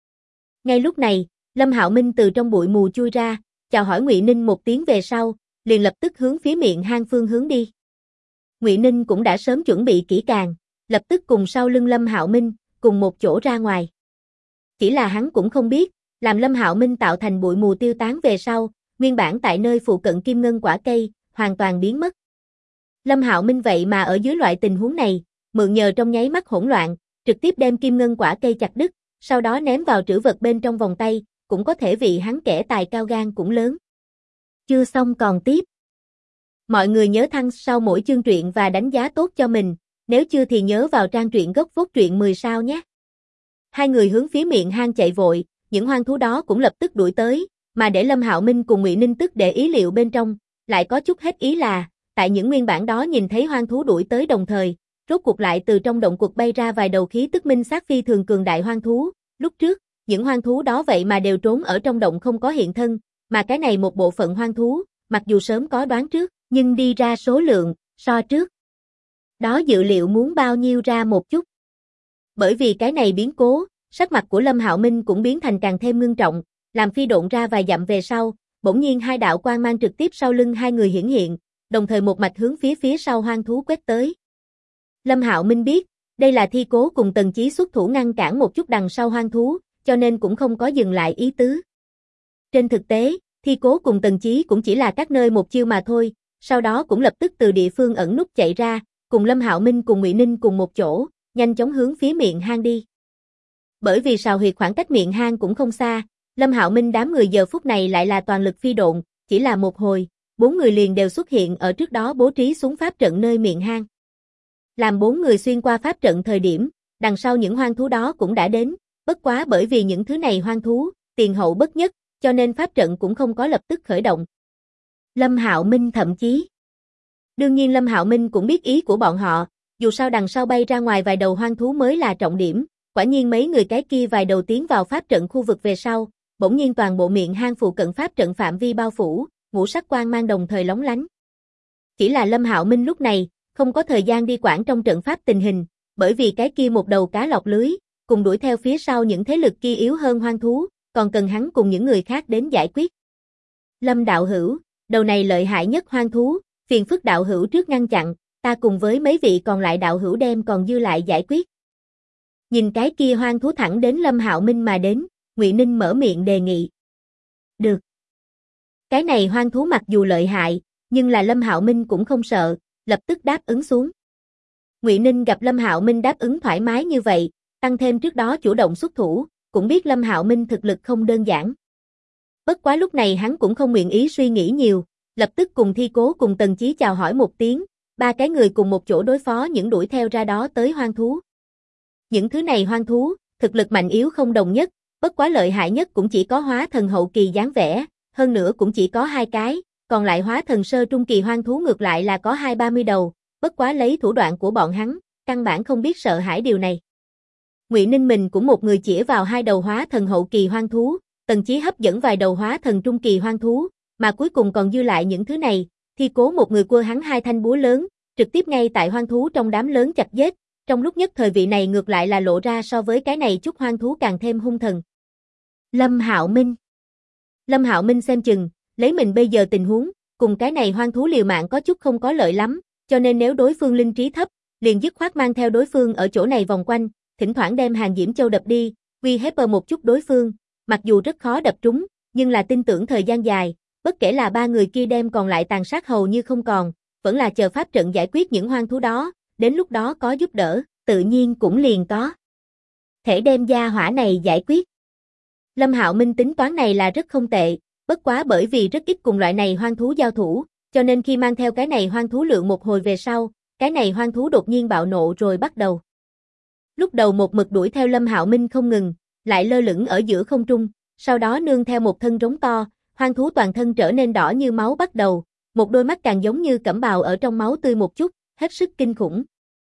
Speaker 1: Ngay lúc này, Lâm Hạo Minh từ trong bụi mù chui ra, chào hỏi Ngụy Ninh một tiếng về sau, liền lập tức hướng phía miệng hang phương hướng đi. Ngụy Ninh cũng đã sớm chuẩn bị kỹ càng, lập tức cùng sau lưng Lâm Hạo Minh, cùng một chỗ ra ngoài. Chỉ là hắn cũng không biết, làm Lâm Hạo Minh tạo thành bụi mù tiêu tán về sau, nguyên bản tại nơi phụ cận kim ngân quả cây, hoàn toàn biến mất. Lâm Hạo Minh vậy mà ở dưới loại tình huống này, mượn nhờ trong nháy mắt hỗn loạn, trực tiếp đem kim ngân quả cây chặt đứt, sau đó ném vào trữ vật bên trong vòng tay, cũng có thể vì hắn kẻ tài cao gan cũng lớn. Chưa xong còn tiếp. Mọi người nhớ thăng sau mỗi chương truyện và đánh giá tốt cho mình, nếu chưa thì nhớ vào trang truyện gốc phốt truyện 10 sao nhé. Hai người hướng phía miệng hang chạy vội, những hoang thú đó cũng lập tức đuổi tới, mà để Lâm Hạo Minh cùng Ngụy Ninh tức để ý liệu bên trong, lại có chút hết ý là, tại những nguyên bản đó nhìn thấy hoang thú đuổi tới đồng thời, rốt cuộc lại từ trong động quật bay ra vài đầu khí tức minh sát phi thường cường đại hoang thú, lúc trước, những hoang thú đó vậy mà đều trốn ở trong động không có hiện thân, mà cái này một bộ phận hoang thú, mặc dù sớm có đoán trước, nhưng đi ra số lượng, so trước đó dự liệu muốn bao nhiêu ra một chút. Bởi vì cái này biến cố, sắc mặt của Lâm Hạo Minh cũng biến thành càng thêm ngưng trọng, làm phi độn ra vài dặm về sau, bỗng nhiên hai đạo quang mang trực tiếp sau lưng hai người hiển hiện, đồng thời một mạch hướng phía sau hoang thú quét tới. Lâm Hạo Minh biết, đây là Thi Cố cùng Tần Chí xuất thủ ngăn cản một chút đằng sau hoang thú, cho nên cũng không có dừng lại ý tứ. Trên thực tế, Thi Cố cùng Tần Chí cũng chỉ là các nơi một chiêu mà thôi, sau đó cũng lập tức từ địa phương ẩn núp chạy ra, cùng Lâm Hạo Minh cùng Ngụy Ninh cùng một chỗ, nhanh chóng hướng phía miệng hang đi. Bởi vì sào huyệt khoảng cách miệng hang cũng không xa, Lâm Hạo Minh đám người giờ phút này lại là toàn lực phi độn, chỉ là một hồi, 4 người liền đều xuất hiện ở trước đó bố trí xuống pháp trận nơi miệng hang. Làm 4 người xuyên qua pháp trận thời điểm, đằng sau những hoang thú đó cũng đã đến, bất quá bởi vì những thứ này hoang thú, tiền hậu bất nhất, cho nên pháp trận cũng không có lập tức khởi động. Lâm Hạo Minh thậm chí. Đương nhiên Lâm Hạo Minh cũng biết ý của bọn họ, dù sao đằng sau bay ra ngoài vài đầu hoang thú mới là trọng điểm, quả nhiên mấy người cái kia vài đầu tiến vào pháp trận khu vực về sau, bỗng nhiên toàn bộ miệng hang phụ cận pháp trận phạm vi bao phủ, ngũ sắc quang mang đồng thời lóng lánh. Chỉ là Lâm Hạo Minh lúc này, không có thời gian đi quản trong trận pháp tình hình, bởi vì cái kia một đầu cá lọt lưới, cùng đuổi theo phía sau những thế lực kia yếu hơn hoang thú, còn cần hắn cùng những người khác đến giải quyết. Lâm đạo hữu, đầu này lợi hại nhất hoang thú, phiền phức đạo hữu trước ngăn chặn, ta cùng với mấy vị còn lại đạo hữu đem còn dư lại giải quyết. Nhìn cái kia hoang thú thẳng đến Lâm Hạo Minh mà đến, Ngụy Ninh mở miệng đề nghị. Được. Cái này hoang thú mặc dù lợi hại, nhưng là Lâm Hạo Minh cũng không sợ, lập tức đáp ứng xuống. Ngụy Ninh gặp Lâm Hạo Minh đáp ứng thoải mái như vậy, tăng thêm trước đó chủ động xuất thủ, cũng biết Lâm Hạo Minh thực lực không đơn giản. Bất quá lúc này hắn cũng không nguyện ý suy nghĩ nhiều, lập tức cùng Thi Cố cùng Tần Chí chào hỏi một tiếng, ba cái người cùng một chỗ đối phó những đuổi theo ra đó tới hoang thú. Những thứ này hoang thú, thực lực mạnh yếu không đồng nhất, bất quá lợi hại nhất cũng chỉ có hóa thần hậu kỳ dáng vẻ, hơn nữa cũng chỉ có 2 cái, còn lại hóa thần sơ trung kỳ hoang thú ngược lại là có 20-30 đầu, bất quá lấy thủ đoạn của bọn hắn, căn bản không biết sợ hãi điều này. Ngụy Ninh mình cũng một người chĩa vào 2 đầu hóa thần hậu kỳ hoang thú, Tần Chí hấp dẫn vài đầu hóa thần trung kỳ hoang thú, mà cuối cùng còn dư lại những thứ này, Thi Cố một người cua hắn 2 thanh búa lớn, trực tiếp ngay tại hoang thú trong đám lớn chặt giết, trong lúc nhất thời vị này ngược lại là lộ ra so với cái này chút hoang thú càng thêm hung thần. Lâm Hạo Minh xem chừng, lấy mình bây giờ tình huống, cùng cái này hoang thú liều mạng có chút không có lợi lắm, cho nên nếu đối phương linh trí thấp, liền dứt khoát mang theo đối phương ở chỗ này vòng quanh, thỉnh thoảng đem hàng Diễm Châu đập đi, uy hiếp một chút đối phương, mặc dù rất khó đập trúng, nhưng là tin tưởng thời gian dài, bất kể là ba người kia đem còn lại tàn sát hầu như không còn, vẫn là chờ pháp trận giải quyết những hoang thú đó, đến lúc đó có giúp đỡ, tự nhiên cũng liền có thể đem gia hỏa này giải quyết. Lâm Hạo Minh tính toán này là rất không tệ, bất quá bởi vì rất ít cùng loại này hoang thú giao thủ, cho nên khi mang theo cái này hoang thú lượng một hồi về sau, cái này hoang thú đột nhiên bạo nộ rồi bắt đầu. Lúc đầu một mực đuổi theo Lâm Hạo Minh không ngừng, lại lơ lửng ở giữa không trung, sau đó nương theo một thân rống to, hoang thú toàn thân trở nên đỏ như máu bắt đầu, một đôi mắt càng giống như cẩm bào ở trong máu tươi một chút, hết sức kinh khủng.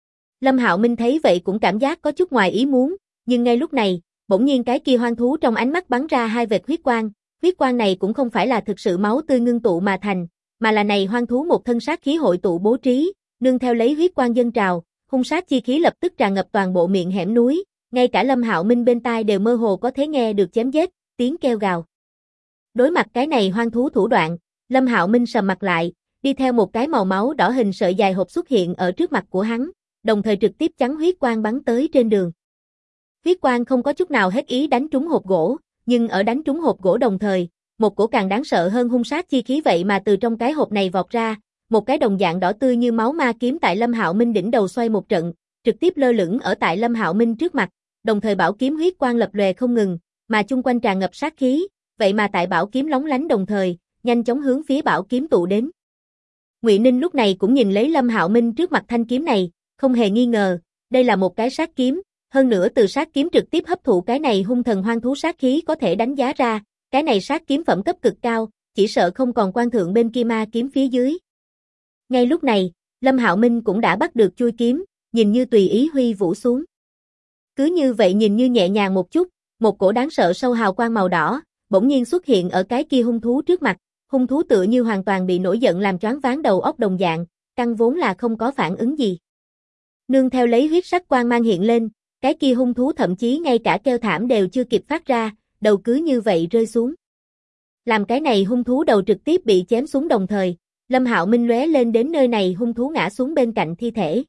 Speaker 1: Lâm Hạo Minh thấy vậy cũng cảm giác có chút ngoài ý muốn, nhưng ngay lúc này, bỗng nhiên cái kia hoang thú trong ánh mắt bắn ra hai vệt huyết quang này cũng không phải là thực sự máu tươi ngưng tụ mà thành, mà là này hoang thú một thân sát khí hội tụ bố trí, nương theo lấy huyết quang dâng trào, hung sát chi khí lập tức tràn ngập toàn bộ miệng hẻm núi, ngay cả Lâm Hạo Minh bên tai đều mơ hồ có thể nghe được chém giết, tiếng kêu gào. Đối mặt cái này hoang thú thủ đoạn, Lâm Hạo Minh sầm mặt lại, đi theo một cái màu máu đỏ hình sợi dài hộp xuất hiện ở trước mặt của hắn, đồng thời trực tiếp chắn huyết quang bắn tới trên đường. Huyết quang không có chút nào hết ý đánh trúng hộp gỗ, nhưng ở đánh trúng hộp gỗ đồng thời, một cổ càng đáng sợ hơn hung sát chi khí vậy mà từ trong cái hộp này vọt ra, một cái đồng dạng đỏ tươi như máu ma kiếm tại Lâm Hạo Minh đỉnh đầu xoay một trận, trực tiếp lơ lửng ở tại Lâm Hạo Minh trước mặt, đồng thời bảo kiếm huyết quang lập lòe không ngừng, mà chung quanh tràn ngập sát khí, vậy mà tại bảo kiếm lóng lánh đồng thời, nhanh chóng hướng phía bảo kiếm tụ đến. Ngụy Ninh lúc này cũng nhìn lấy Lâm Hạo Minh trước mặt thanh kiếm này, không hề nghi ngờ, đây là một cái sát kiếm, hơn nữa từ sát kiếm trực tiếp hấp thụ cái này hung thần hoang thú sát khí có thể đánh giá ra, cái này sát kiếm phẩm cấp cực cao, chỉ sợ không còn quan thượng bên kia ma kiếm phía dưới. Ngay lúc này, Lâm Hạo Minh cũng đã bắt được chuôi kiếm, nhìn như tùy ý huy vũ xuống. Cứ như vậy nhìn như nhẹ nhàng một chút, một cổ đáng sợ sâu hào quang màu đỏ, bỗng nhiên xuất hiện ở cái kia hung thú trước mặt, hung thú tựa như hoàn toàn bị nổi giận làm choáng váng đầu óc đồng dạng, căn vốn là không có phản ứng gì. Nương theo lấy huyết sắc quang mang hiện lên, cái kia hung thú thậm chí ngay cả kêu thảm đều chưa kịp phát ra, đầu cứ như vậy rơi xuống. Làm cái này hung thú đầu trực tiếp bị chém xuống đồng thời, Lâm Hạo Minh lóe lên đến nơi này hung thú ngã xuống bên cạnh thi thể.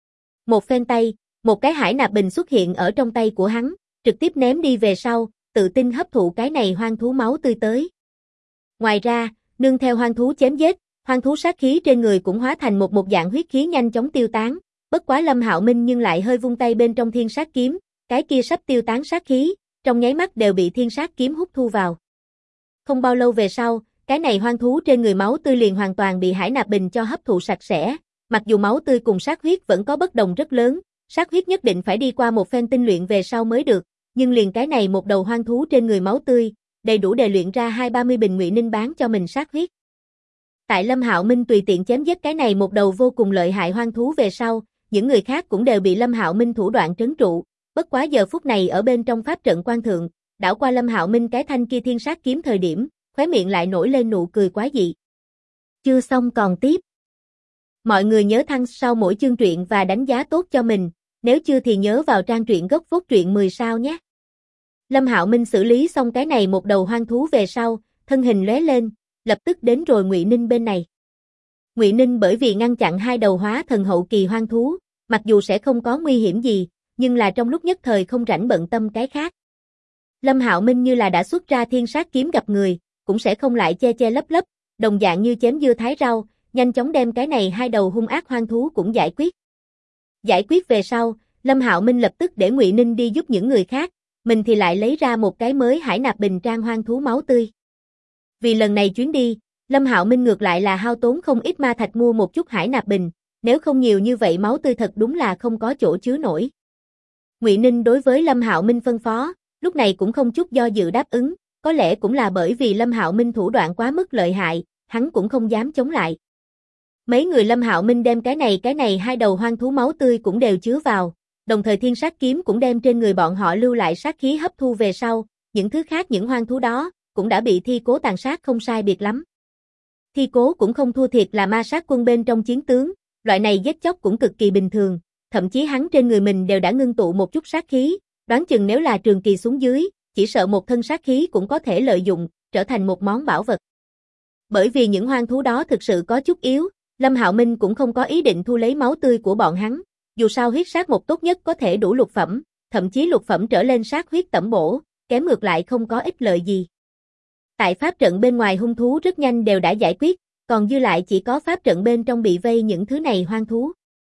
Speaker 1: Một phen tay, một cái hải nạp bình xuất hiện ở trong tay của hắn, trực tiếp ném đi về sau, tự tin hấp thụ cái này hoang thú máu tươi tới. Ngoài ra, nương theo hoang thú chém giết, hoang thú sát khí trên người cũng hóa thành một dạng huyết khí nhanh chóng tiêu tán, bất quá Lâm Hạo Minh nhưng lại hơi vung tay bên trong thiên sát kiếm, cái kia sắp tiêu tán sát khí, trong nháy mắt đều bị thiên sát kiếm hút thu vào. Không bao lâu về sau, cái này hoang thú trên người máu tươi liền hoàn toàn bị hải nạp bình cho hấp thụ sạch sẽ, mặc dù máu tươi cùng sát huyết vẫn có bất đồng rất lớn, sát huyết nhất định phải đi qua một phen tinh luyện về sau mới được, nhưng liền cái này một đầu hoang thú trên người máu tươi, đầy đủ để luyện ra 20-30 bình Ngụy Ninh bán cho mình sát huyết. Tại Lâm Hạo Minh tùy tiện chém giết cái này một đầu vô cùng lợi hại hoang thú về sau, những người khác cũng đều bị Lâm Hạo Minh thủ đoạn trấn trụ, bất quá giờ phút này ở bên trong pháp trận quan thượng, đảo qua Lâm Hạo Minh cái thanh kia thiên sát kiếm thời điểm, khóe miệng lại nổi lên nụ cười quái dị. Chưa xong còn tiếp. Mọi người nhớ thăng sau mỗi chương truyện và đánh giá tốt cho mình, nếu chưa thì nhớ vào trang truyện gốc phốt truyện 10 sao nhé. Lâm Hạo Minh xử lý xong cái này một đầu hoang thú về sau, thân hình lóe lên, lập tức đến rồi Ngụy Ninh bên này. Ngụy Ninh bởi vì ngăn chặn hai đầu hóa thần hậu kỳ hoang thú, mặc dù sẽ không có nguy hiểm gì, nhưng là trong lúc nhất thời không rảnh bận tâm cái khác. Lâm Hạo Minh như là đã xuất ra thiên sát kiếm gặp người, cũng sẽ không lại che che lấp lấp, đồng dạng như chém dưa thái rau, nhanh chóng đem cái này hai đầu hung ác hoang thú cũng giải quyết. Giải quyết về sau, Lâm Hạo Minh lập tức để Ngụy Ninh đi giúp những người khác, mình thì lại lấy ra một cái mới hải nạp bình trang hoang thú máu tươi. Vì lần này chuyến đi, Lâm Hạo Minh ngược lại là hao tốn không ít ma thạch mua một chút hải nạp bình, nếu không nhiều như vậy máu tươi thật đúng là không có chỗ chứa nổi. Ngụy Ninh đối với Lâm Hạo Minh phân phó, lúc này cũng không chút do dự đáp ứng, có lẽ cũng là bởi vì Lâm Hạo Minh thủ đoạn quá mức lợi hại, hắn cũng không dám chống lại. Mấy người Lâm Hạo Minh đem cái này hai đầu hoang thú máu tươi cũng đều chứa vào, đồng thời thiên sát kiếm cũng đem trên người bọn họ lưu lại sát khí hấp thu về sau, những thứ khác những hoang thú đó cũng đã bị Thi Cố tàn sát không sai biệt lắm. Thi Cố cũng không thua thiệt là ma sát quân bên trong chiến tướng, loại này giết chóc cũng cực kỳ bình thường, thậm chí hắn trên người mình đều đã ngưng tụ một chút sát khí, đoán chừng nếu là trường kỳ xuống dưới, chỉ sợ một thân sát khí cũng có thể lợi dụng, trở thành một món bảo vật. Bởi vì những hoang thú đó thực sự có chút yếu, Lâm Hạo Minh cũng không có ý định thu lấy máu tươi của bọn hắn, dù sao huyết sát một tốt nhất có thể đủ lục phẩm, thậm chí lục phẩm trở lên sát huyết tẩm bổ, kém ngược lại không có ích lợi gì. Tại pháp trận bên ngoài hung thú rất nhanh đều đã giải quyết, còn dư lại chỉ có pháp trận bên trong bị vây những thứ này hoang thú.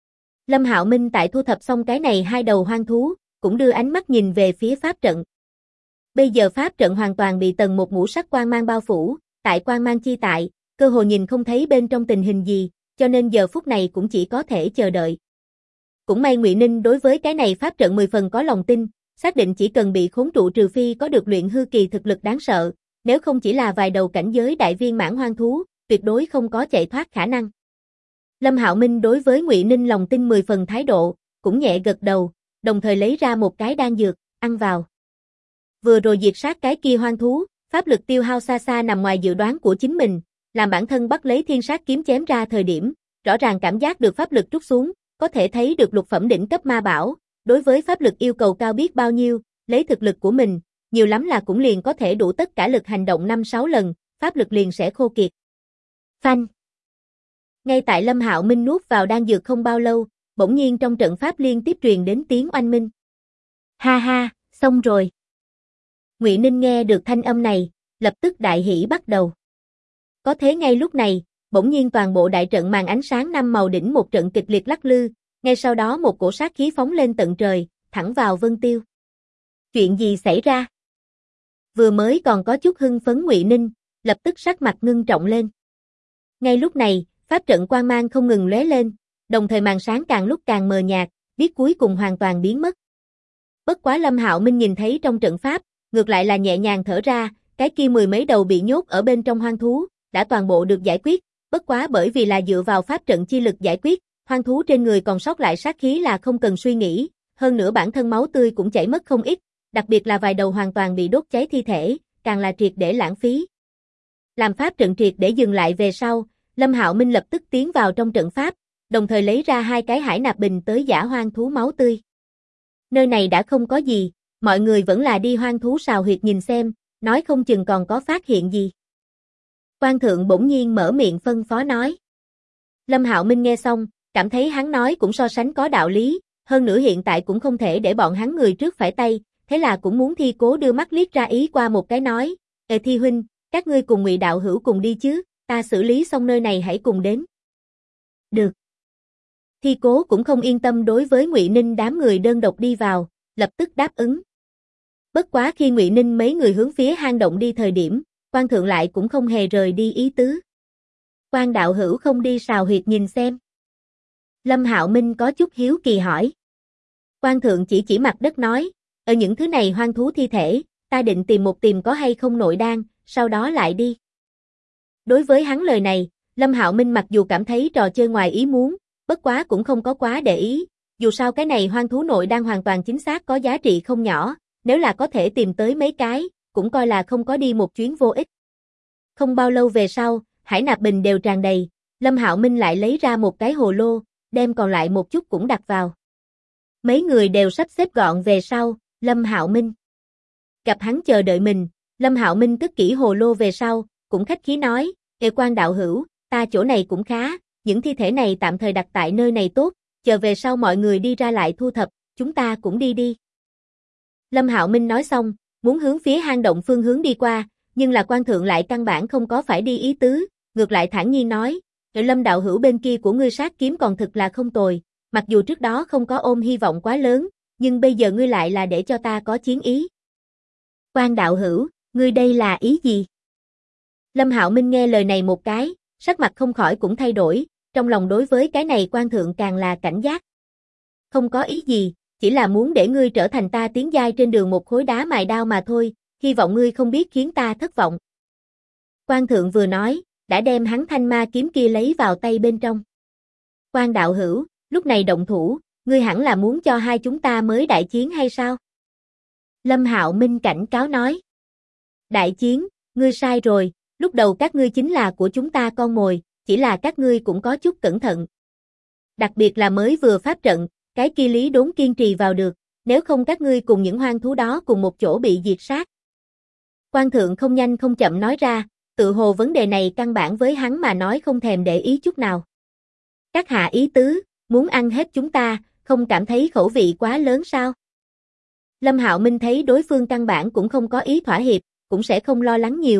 Speaker 1: Lâm Hạo Minh tại thu thập xong cái này hai đầu hoang thú, cũng đưa ánh mắt nhìn về phía pháp trận. Bây giờ pháp trận hoàn toàn bị tầng một ngũ sắc quang mang bao phủ, tại quang mang chi tại, cơ hồ nhìn không thấy bên trong tình hình gì, cho nên giờ phút này cũng chỉ có thể chờ đợi. Cũng may Ngụy Ninh đối với cái này pháp trận 10 phần có lòng tin, xác định chỉ cần bị khốn trụ trừ phi có được luyện hư kỳ thực lực đáng sợ, nếu không chỉ là vài đầu cảnh giới đại viên mãn hoang thú, tuyệt đối không có chạy thoát khả năng. Lâm Hạo Minh đối với Ngụy Ninh lòng tin 10 phần thái độ, cũng nhẹ gật đầu, đồng thời lấy ra một cái đan dược, ăn vào. Vừa rồi diệt sát cái kia hoang thú, pháp lực tiêu hao xa xa nằm ngoài dự đoán của chính mình, làm bản thân bắt lấy thiên sát kiếm chém ra thời điểm, rõ ràng cảm giác được pháp lực trút xuống, có thể thấy được lục phẩm đỉnh cấp ma bảo, đối với pháp lực yêu cầu cao biết bao nhiêu, lấy thực lực của mình, nhiều lắm là cũng liền có thể đủ tất cả lực hành động 5-6 lần, pháp lực liền sẽ khô kiệt. Phanh. Ngay tại Lâm Hạo Minh nuốt vào đan dược không bao lâu, bỗng nhiên trong trận pháp liên tiếp truyền đến tiếng oanh minh. Ha ha, xong rồi. Ngụy Ninh nghe được thanh âm này, lập tức đại hỉ bắt đầu. Có thế ngay lúc này, bỗng nhiên toàn bộ đại trận màn ánh sáng 5 màu đỉnh một trận kịch liệt lắc lư, ngay sau đó một cổ sát khí phóng lên tận trời, thẳng vào Vân Tiêu. Chuyện gì xảy ra? Vừa mới còn có chút hưng phấn Ngụy Ninh, lập tức sắc mặt ngưng trọng lên. Ngay lúc này, pháp trận quang mang không ngừng lóe lên, đồng thời màn sáng càng lúc càng mờ nhạt, biết cuối cùng hoàn toàn biến mất. Bất quá Lâm Hạo Minh nhìn thấy trong trận pháp, ngược lại là nhẹ nhàng thở ra, cái kia 10 mấy đầu bị nhốt ở bên trong hoang thú, đã toàn bộ được giải quyết, bất quá bởi vì là dựa vào pháp trận chi lực giải quyết, hoang thú trên người còn sót lại sát khí là không cần suy nghĩ, hơn nữa bản thân máu tươi cũng chảy mất không ít, đặc biệt là vài đầu hoàn toàn bị đốt cháy thi thể, càng là triệt để lãng phí. Làm pháp trận triệt để dừng lại về sau, Lâm Hạo Minh lập tức tiến vào trong trận pháp, đồng thời lấy ra hai cái hải nạp bình tới giã hoang thú máu tươi. Nơi này đã không có gì, mọi người vẫn là đi hoang thú sào huyệt nhìn xem, nói không chừng còn có phát hiện gì. Quan thượng bỗng nhiên mở miệng phân phó nói. Lâm Hạo Minh nghe xong, cảm thấy hắn nói cũng so sánh có đạo lý, hơn nữa hiện tại cũng không thể để bọn hắn người trước phải tay, thế là cũng muốn Thi Cố đưa mắt liếc ra ý qua một cái nói, Thi huynh, các ngươi cùng Ngụy đạo hữu cùng đi chứ, ta xử lý xong nơi này hãy cùng đến. Được. Thi Cố cũng không yên tâm đối với Ngụy Ninh đám người đơn độc đi vào, lập tức đáp ứng. Bất quá khi Ngụy Ninh mấy người hướng phía hang động đi thời điểm, Quan thượng lại cũng không hề rời đi ý tứ. Quan đạo hữu không đi sào huyệt nhìn xem. Lâm Hạo Minh có chút hiếu kỳ hỏi. Quan thượng chỉ mặt đất nói, ở những thứ này hoang thú thi thể, ta định tìm có hay không nội đan, sau đó lại đi. Đối với hắn lời này, Lâm Hạo Minh mặc dù cảm thấy trò chơi ngoài ý muốn, bất quá cũng không có quá để ý, dù sao cái này hoang thú nội đan hoàn toàn chính xác có giá trị không nhỏ, nếu là có thể tìm tới mấy cái, cũng coi là không có đi một chuyến vô ích. Không bao lâu về sau, hải nạp bình đều tràn đầy, Lâm Hạo Minh lại lấy ra một cái hồ lô, đem còn lại một chút cũng đặt vào. Mấy người đều sắp xếp gọn về sau, Lâm Hạo Minh gặp hắn chờ đợi mình, Lâm Hạo Minh cất kỹ hồ lô về sau, cũng khách khí nói, Quan đạo hữu, ta chỗ này cũng khá, những thi thể này tạm thời đặt tại nơi này tốt, chờ về sau mọi người đi ra lại thu thập, chúng ta cũng đi. Lâm Hạo Minh nói xong, muốn hướng phía hang động phương hướng đi qua, nhưng là Quan thượng lại căn bản không có phải đi ý tứ, ngược lại thản nhiên nói, Lâm đạo hữu bên kia của ngươi sát kiếm còn thực là không tồi, mặc dù trước đó không có ôm hy vọng quá lớn, nhưng bây giờ ngươi lại là để cho ta có chiến ý. Quan đạo hữu, ngươi đây là ý gì? Lâm Hạo Minh nghe lời này một cái, sắc mặt không khỏi cũng thay đổi, trong lòng đối với cái này Quan thượng càng là cảnh giác. Không có ý gì, chỉ là muốn để ngươi trở thành ta tiến giai trên đường một khối đá mài đao mà thôi, hy vọng ngươi không biết khiến ta thất vọng. Quan thượng vừa nói, đã đem hắn thanh ma kiếm kia lấy vào tay bên trong. Quan đạo hữu, lúc này động thủ, ngươi hẳn là muốn cho hai chúng ta mới đại chiến hay sao? Lâm Hạo Minh cảnh cáo nói. Đại chiến, ngươi sai rồi, lúc đầu các ngươi chính là của chúng ta con mồi, chỉ là các ngươi cũng có chút cẩn thận. Đặc biệt là mới vừa pháp trận, cái kia Lý Đốn kiên trì vào được, nếu không các ngươi cùng những hoang thú đó cùng một chỗ bị diệt sát. Quan thượng không nhanh không chậm nói ra, tự hồ vấn đề này căn bản với hắn mà nói không thèm để ý chút nào. Các hạ ý tứ, muốn ăn hết chúng ta, không cảm thấy khẩu vị quá lớn sao? Lâm Hạo Minh thấy đối phương căn bản cũng không có ý thỏa hiệp, cũng sẽ không lo lắng nhiều,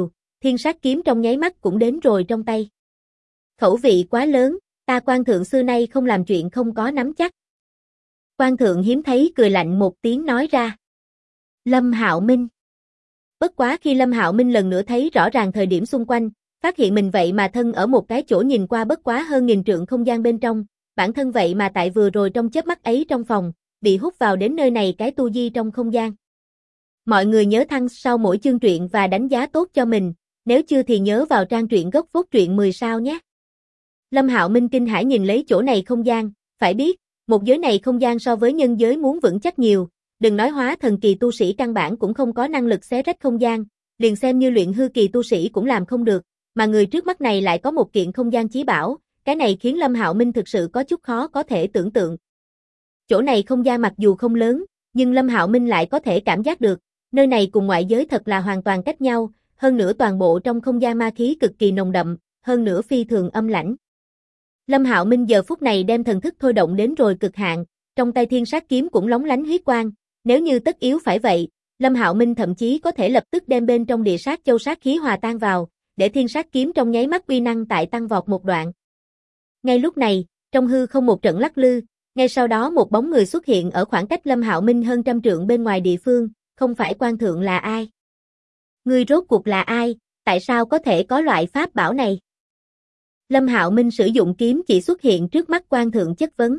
Speaker 1: thiên sát kiếm trong nháy mắt cũng đến rồi trong tay. Khẩu vị quá lớn, ta Quan thượng xưa nay không làm chuyện không có nắm chắc. Quan thượng hiếm thấy cười lạnh một tiếng nói ra. Lâm Hạo Minh. Bất quá khi Lâm Hạo Minh lần nữa thấy rõ ràng thời điểm xung quanh, phát hiện mình vậy mà thân ở một cái chỗ nhìn qua bất quá hơn 1000 trượng không gian bên trong, bản thân vậy mà tại vừa rồi trong chớp mắt ấy trong phòng, bị hút vào đến nơi này cái tu di trong không gian. Mọi người nhớ thăng sau mỗi chương truyện và đánh giá tốt cho mình, nếu chưa thì nhớ vào trang truyện gốc phốt truyện 10 sao nhé. Lâm Hạo Minh kinh hãi nhìn lấy chỗ này không gian, phải biết, một giới này không gian so với nhân giới muốn vững chắc nhiều, đừng nói hóa thần kỳ tu sĩ căn bản cũng không có năng lực xé rách không gian, liền xem như luyện hư kỳ tu sĩ cũng làm không được, mà người trước mắt này lại có một kiện không gian chí bảo, cái này khiến Lâm Hạo Minh thực sự có chút khó có thể tưởng tượng. Chỗ này không gian mặc dù không lớn, nhưng Lâm Hạo Minh lại có thể cảm giác được, nơi này cùng ngoại giới thật là hoàn toàn cách nhau, hơn nữa toàn bộ trong không gian ma khí cực kỳ nồng đậm, hơn nữa phi thường âm lãnh. Lâm Hạo Minh giờ phút này đem thần thức thôi động đến rồi cực hạn, trong tay thiên sát kiếm cũng lóng lánh huyết quang, nếu như tất yếu phải vậy, Lâm Hạo Minh thậm chí có thể lập tức đem bên trong địa sát châu sát khí hòa tan vào, để thiên sát kiếm trong nháy mắt uy năng tại tăng vọt một đoạn. Ngay lúc này, trong hư không một trận lắc lư, ngay sau đó một bóng người xuất hiện ở khoảng cách Lâm Hạo Minh hơn trăm trượng bên ngoài địa phương, không phải Quan thượng là ai? Ngươi rốt cuộc là ai, tại sao có thể có loại pháp bảo này? Lâm Hạo Minh sử dụng kiếm chỉ xuất hiện trước mắt Quan thượng chất vấn.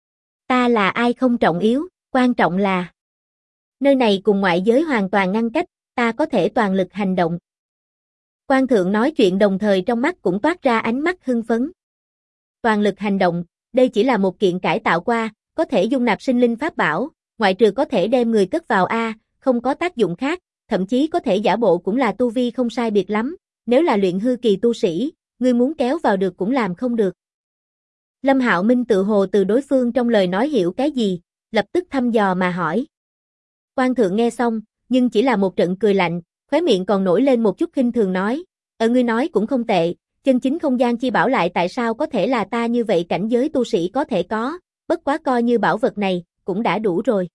Speaker 1: Ta là ai không trọng yếu, quan trọng là nơi này cùng ngoại giới hoàn toàn ngăn cách, ta có thể toàn lực hành động. Quan thượng nói chuyện đồng thời trong mắt cũng toát ra ánh mắt hưng phấn. Toàn lực hành động, đây chỉ là một kiện cải tạo qua, có thể dung nạp sinh linh pháp bảo, ngoại trừ có thể đem người cất vào không có tác dụng khác, thậm chí có thể giả bộ cũng là tu vi không sai biệt lắm, nếu là luyện hư kỳ tu sĩ, ngươi muốn kéo vào được cũng làm không được. Lâm Hạo Minh tự hồ từ đối phương trong lời nói hiểu cái gì, lập tức thăm dò mà hỏi. Quan thượng nghe xong, nhưng chỉ là một trận cười lạnh, khóe miệng còn nổi lên một chút khinh thường nói, ngươi nói cũng không tệ, chân chính không gian chi bảo lại tại sao có thể là ta như vậy cảnh giới tu sĩ có thể có, bất quá coi như bảo vật này, cũng đã đủ rồi.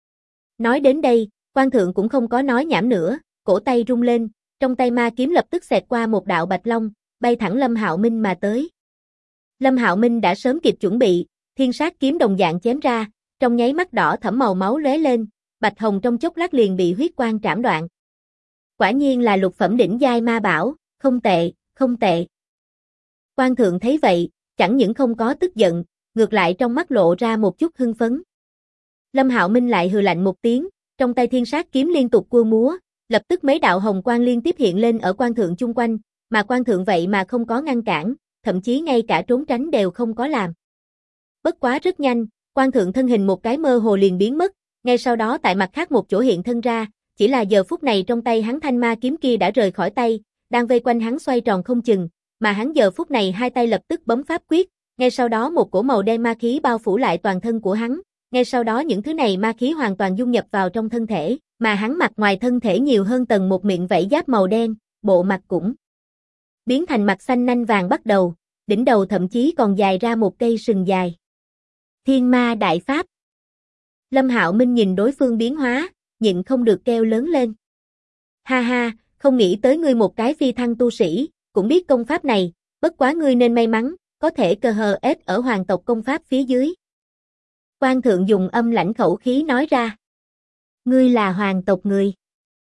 Speaker 1: Nói đến đây, Quan thượng cũng không có nói nhảm nữa, cổ tay rung lên, trong tay ma kiếm lập tức xẹt qua một đạo bạch long, bay thẳng Lâm Hạo Minh mà tới. Lâm Hạo Minh đã sớm kịp chuẩn bị, thiên sát kiếm đồng dạng chém ra, trong nháy mắt đỏ thẫm màu máu lóe lên, bạch hồng trong chốc lát liền bị huyết quang trảm đoạn. Quả nhiên là lục phẩm đỉnh giai ma bảo, không tệ, không tệ. Quan thượng thấy vậy, chẳng những không có tức giận, ngược lại trong mắt lộ ra một chút hưng phấn. Lâm Hạo Minh lại hừ lạnh một tiếng, trong tay thiên sát kiếm liên tục cua múa, lập tức mấy đạo hồng quang liên tiếp hiện lên ở Quan thượng chung quanh, mà Quan thượng vậy mà không có ngăn cản, thậm chí ngay cả trốn tránh đều không có làm. Bất quá rất nhanh, Quan thượng thân hình một cái mơ hồ liền biến mất, ngay sau đó tại mặt khác một chỗ hiện thân ra, chỉ là giờ phút này trong tay hắn thanh ma kiếm kia đã rời khỏi tay, đang vây quanh hắn xoay tròn không chừng, mà hắn giờ phút này hai tay lập tức bấm pháp quyết, ngay sau đó một cổ màu đen ma khí bao phủ lại toàn thân của hắn, ngay sau đó những thứ này ma khí hoàn toàn dung nhập vào trong thân thể, mà hắn mặt ngoài thân thể nhiều hơn tầng một miệng vảy giáp màu đen, bộ mặt cũng biến thành mặt xanh nanh vàng bắt đầu, đỉnh đầu thậm chí còn dài ra một cây sừng dài. Thiên ma đại pháp. Lâm Hạo Minh nhìn đối phương biến hóa, nhịn không được kêu lớn lên. Ha ha, không nghĩ tới ngươi một cái phi thăng tu sĩ, cũng biết công pháp này, bất quá ngươi nên may mắn, có thể cơ hờ ết ở hoàng tộc công pháp phía dưới. Quan thượng dùng âm lãnh khẩu khí nói ra. Ngươi là hoàng tộc người.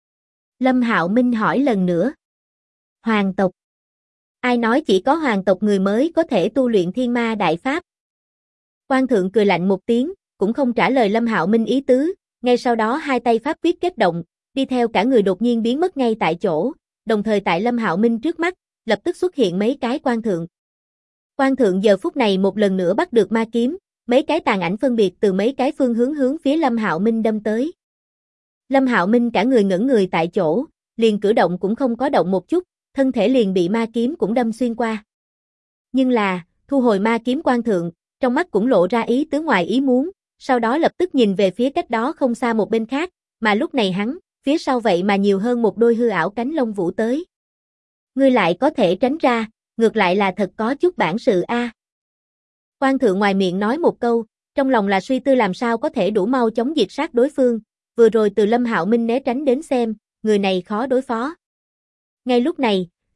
Speaker 1: Lâm Hạo Minh hỏi lần nữa. Hoàng tộc. Ai nói chỉ có hoàng tộc người mới có thể tu luyện thiên ma đại pháp? Quan thượng cười lạnh một tiếng, cũng không trả lời Lâm Hạo Minh ý tứ, ngay sau đó hai tay pháp quyết kết động, đi theo cả người đột nhiên biến mất ngay tại chỗ, đồng thời tại Lâm Hạo Minh trước mắt, lập tức xuất hiện mấy cái quan thượng. Quan thượng giờ phút này một lần nữa bắt được ma kiếm, mấy cái tàn ảnh phân biệt từ mấy cái phương hướng hướng phía Lâm Hạo Minh đâm tới. Lâm Hạo Minh cả người ngẩn người tại chỗ, liền cử động cũng không có động một chút, thân thể liền bị ma kiếm cũng đâm xuyên qua. Nhưng là, thu hồi ma kiếm quan thượng, trong mắt cũng lộ ra ý tứ ngoài ý muốn, sau đó lập tức nhìn về phía cách đó không xa một bên khác, mà lúc này hắn, phía sau vậy mà nhiều hơn một đôi hư ảo cánh lông vũ tới. Ngươi lại có thể tránh ra, ngược lại là thật có chút bản sự a. Quan thượng ngoài miệng nói một câu, trong lòng là suy tư làm sao có thể đủ mau chống diệt sát đối phương, vừa rồi từ Lâm Hạo Minh né tránh đến xem, người này khó đối phó. Ngay lúc này,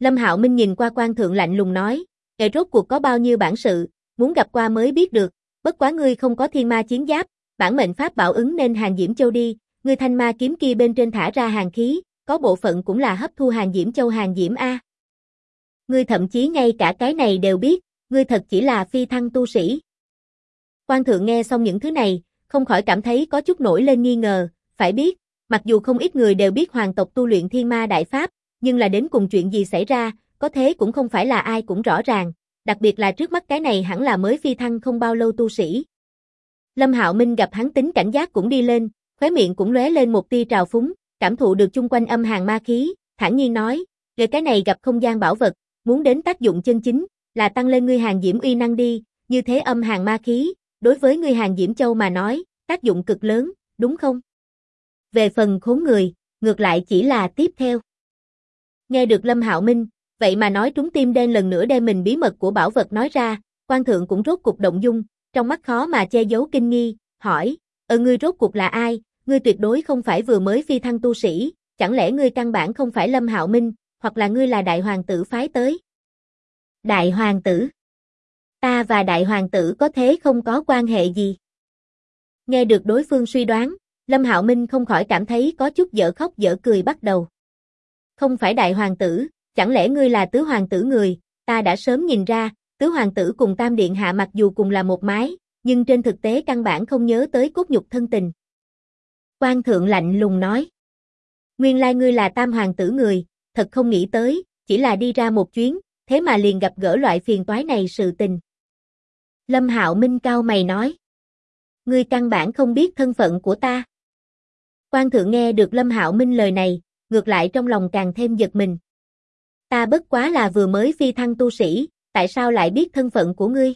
Speaker 1: Lâm Hạo Minh nhìn qua Quan Thượng lạnh lùng nói, "Ngài rốt cuộc có bao nhiêu bản sự, muốn gặp qua mới biết được, bất quá ngươi không có thiên ma chiến giáp, bản mệnh pháp bảo ứng nên hàng Diễm Châu đi, ngươi thanh ma kiếm kia bên trên thả ra hàng khí, có bộ phận cũng là hấp thu hàng Diễm Châu hàng Diễm a. Ngươi thậm chí ngay cả cái này đều biết, ngươi thật chỉ là phi thăng tu sĩ." Quan Thượng nghe xong những thứ này, không khỏi cảm thấy có chút nổi lên nghi ngờ, phải biết, mặc dù không ít người đều biết hoàng tộc tu luyện thiên ma đại pháp, nhưng là đến cùng chuyện gì xảy ra, có thế cũng không phải là ai cũng rõ ràng, đặc biệt là trước mắt cái này hẳn là mới phi thăng không bao lâu tu sĩ. Lâm Hạo Minh gặp hắn tính cảnh giác cũng đi lên, khóe miệng cũng lóe lên một tia trào phúng, cảm thụ được chung quanh âm hàn ma khí, thản nhiên nói, "Về cái này gặp không gian bảo vật, muốn đến tác dụng chân chính, là tăng lên ngươi hàng Diễm uy năng đi, như thế âm hàn ma khí, đối với ngươi hàng Diễm Châu mà nói, tác dụng cực lớn, đúng không? Về phần khốn người, ngược lại chỉ là tiếp theo." Nghe được Lâm Hạo Minh, vậy mà nói trúng tim đen lần nữa đem mình bí mật của bảo vật nói ra, Quan Thượng cũng rốt cục động dung, trong mắt khó mà che giấu kinh nghi, hỏi, ngươi rốt cuộc là ai, ngươi tuyệt đối không phải vừa mới phi thăng tu sĩ, chẳng lẽ ngươi căn bản không phải Lâm Hạo Minh, hoặc là ngươi là đại hoàng tử phái tới? Đại hoàng tử? Ta và đại hoàng tử có thế không có quan hệ gì? Nghe được đối phương suy đoán, Lâm Hạo Minh không khỏi cảm thấy có chút dở khóc dở cười bắt đầu. Không phải đại hoàng tử, chẳng lẽ ngươi là tứ hoàng tử người, ta đã sớm nhìn ra, tứ hoàng tử cùng tam điện hạ mặc dù cùng là một mái, nhưng trên thực tế căn bản không nhớ tới cốt nhục thân tình. Quan Thượng lạnh lùng nói. Nguyên lai ngươi là tam hoàng tử người, thật không nghĩ tới, chỉ là đi ra một chuyến, thế mà liền gặp gỡ loại phiền toái này sự tình. Lâm Hạo Minh cau mày nói. Ngươi căn bản không biết thân phận của ta. Quan Thượng nghe được Lâm Hạo Minh lời này, ngược lại trong lòng càng thêm giật mình. Ta bất quá là vừa mới phi thăng tu sĩ, tại sao lại biết thân phận của ngươi?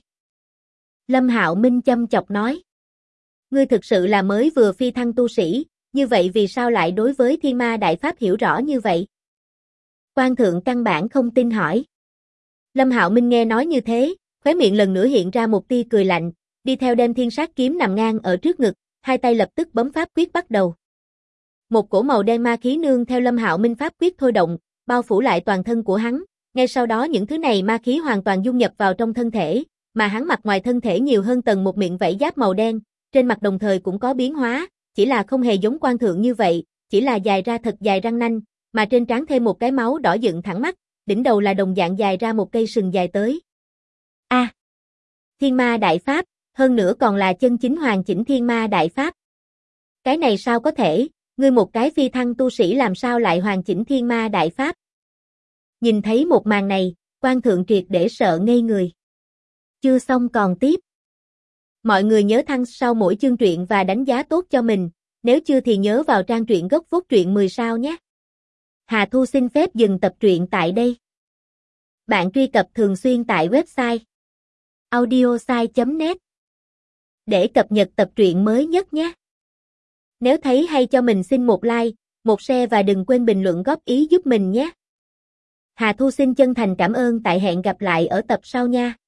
Speaker 1: Lâm Hạo Minh châm chọc nói. Ngươi thực sự là mới vừa phi thăng tu sĩ, như vậy vì sao lại đối với thiên ma đại pháp hiểu rõ như vậy? Quan Thượng căn bản không tin hỏi. Lâm Hạo Minh nghe nói như thế, khóe miệng lần nữa hiện ra một tia cười lạnh, đi theo đem thiên sát kiếm nằm ngang ở trước ngực, hai tay lập tức bấm pháp quyết bắt đầu. Một cổ màu đen ma khí nương theo Lâm Hạo Minh pháp quyết thôi động, bao phủ lại toàn thân của hắn, ngay sau đó những thứ này ma khí hoàn toàn dung nhập vào trong thân thể, mà hắn mặt ngoài thân thể nhiều hơn tầng một miệng vảy giáp màu đen, trên mặt đồng thời cũng có biến hóa, chỉ là không hề giống Quan Thượng như vậy, chỉ là dài ra thật dài răng nanh, mà trên trán thêm một cái máu đỏ dựng thẳng mắt, đỉnh đầu là đồng dạng dài ra một cây sừng dài tới. A, Thiên Ma Đại Pháp, hơn nữa còn là chân chính hoàn chỉnh Thiên Ma Đại Pháp. Cái này sao có thể, ngươi một cái phi thăng tu sĩ làm sao lại hoàn chỉnh Thiên Ma Đại Pháp? Nhìn thấy một màn này, Quan Thượng triệt để sợ ngây người. Chưa xong còn tiếp. Mọi người nhớ thăng sau mỗi chương truyện và đánh giá tốt cho mình, nếu chưa thì nhớ vào trang truyện gốc Vốt Truyện 10 sao nhé. Hà Thu xin phép dừng tập truyện tại đây. Bạn truy cập thường xuyên tại website audiosai.net để cập nhật tập truyện mới nhất nhé. Nếu thấy hay cho mình xin một like, một share và đừng quên bình luận góp ý giúp mình nhé. Hà Thu xin chân thành cảm ơn, tại hẹn gặp lại ở tập sau nha.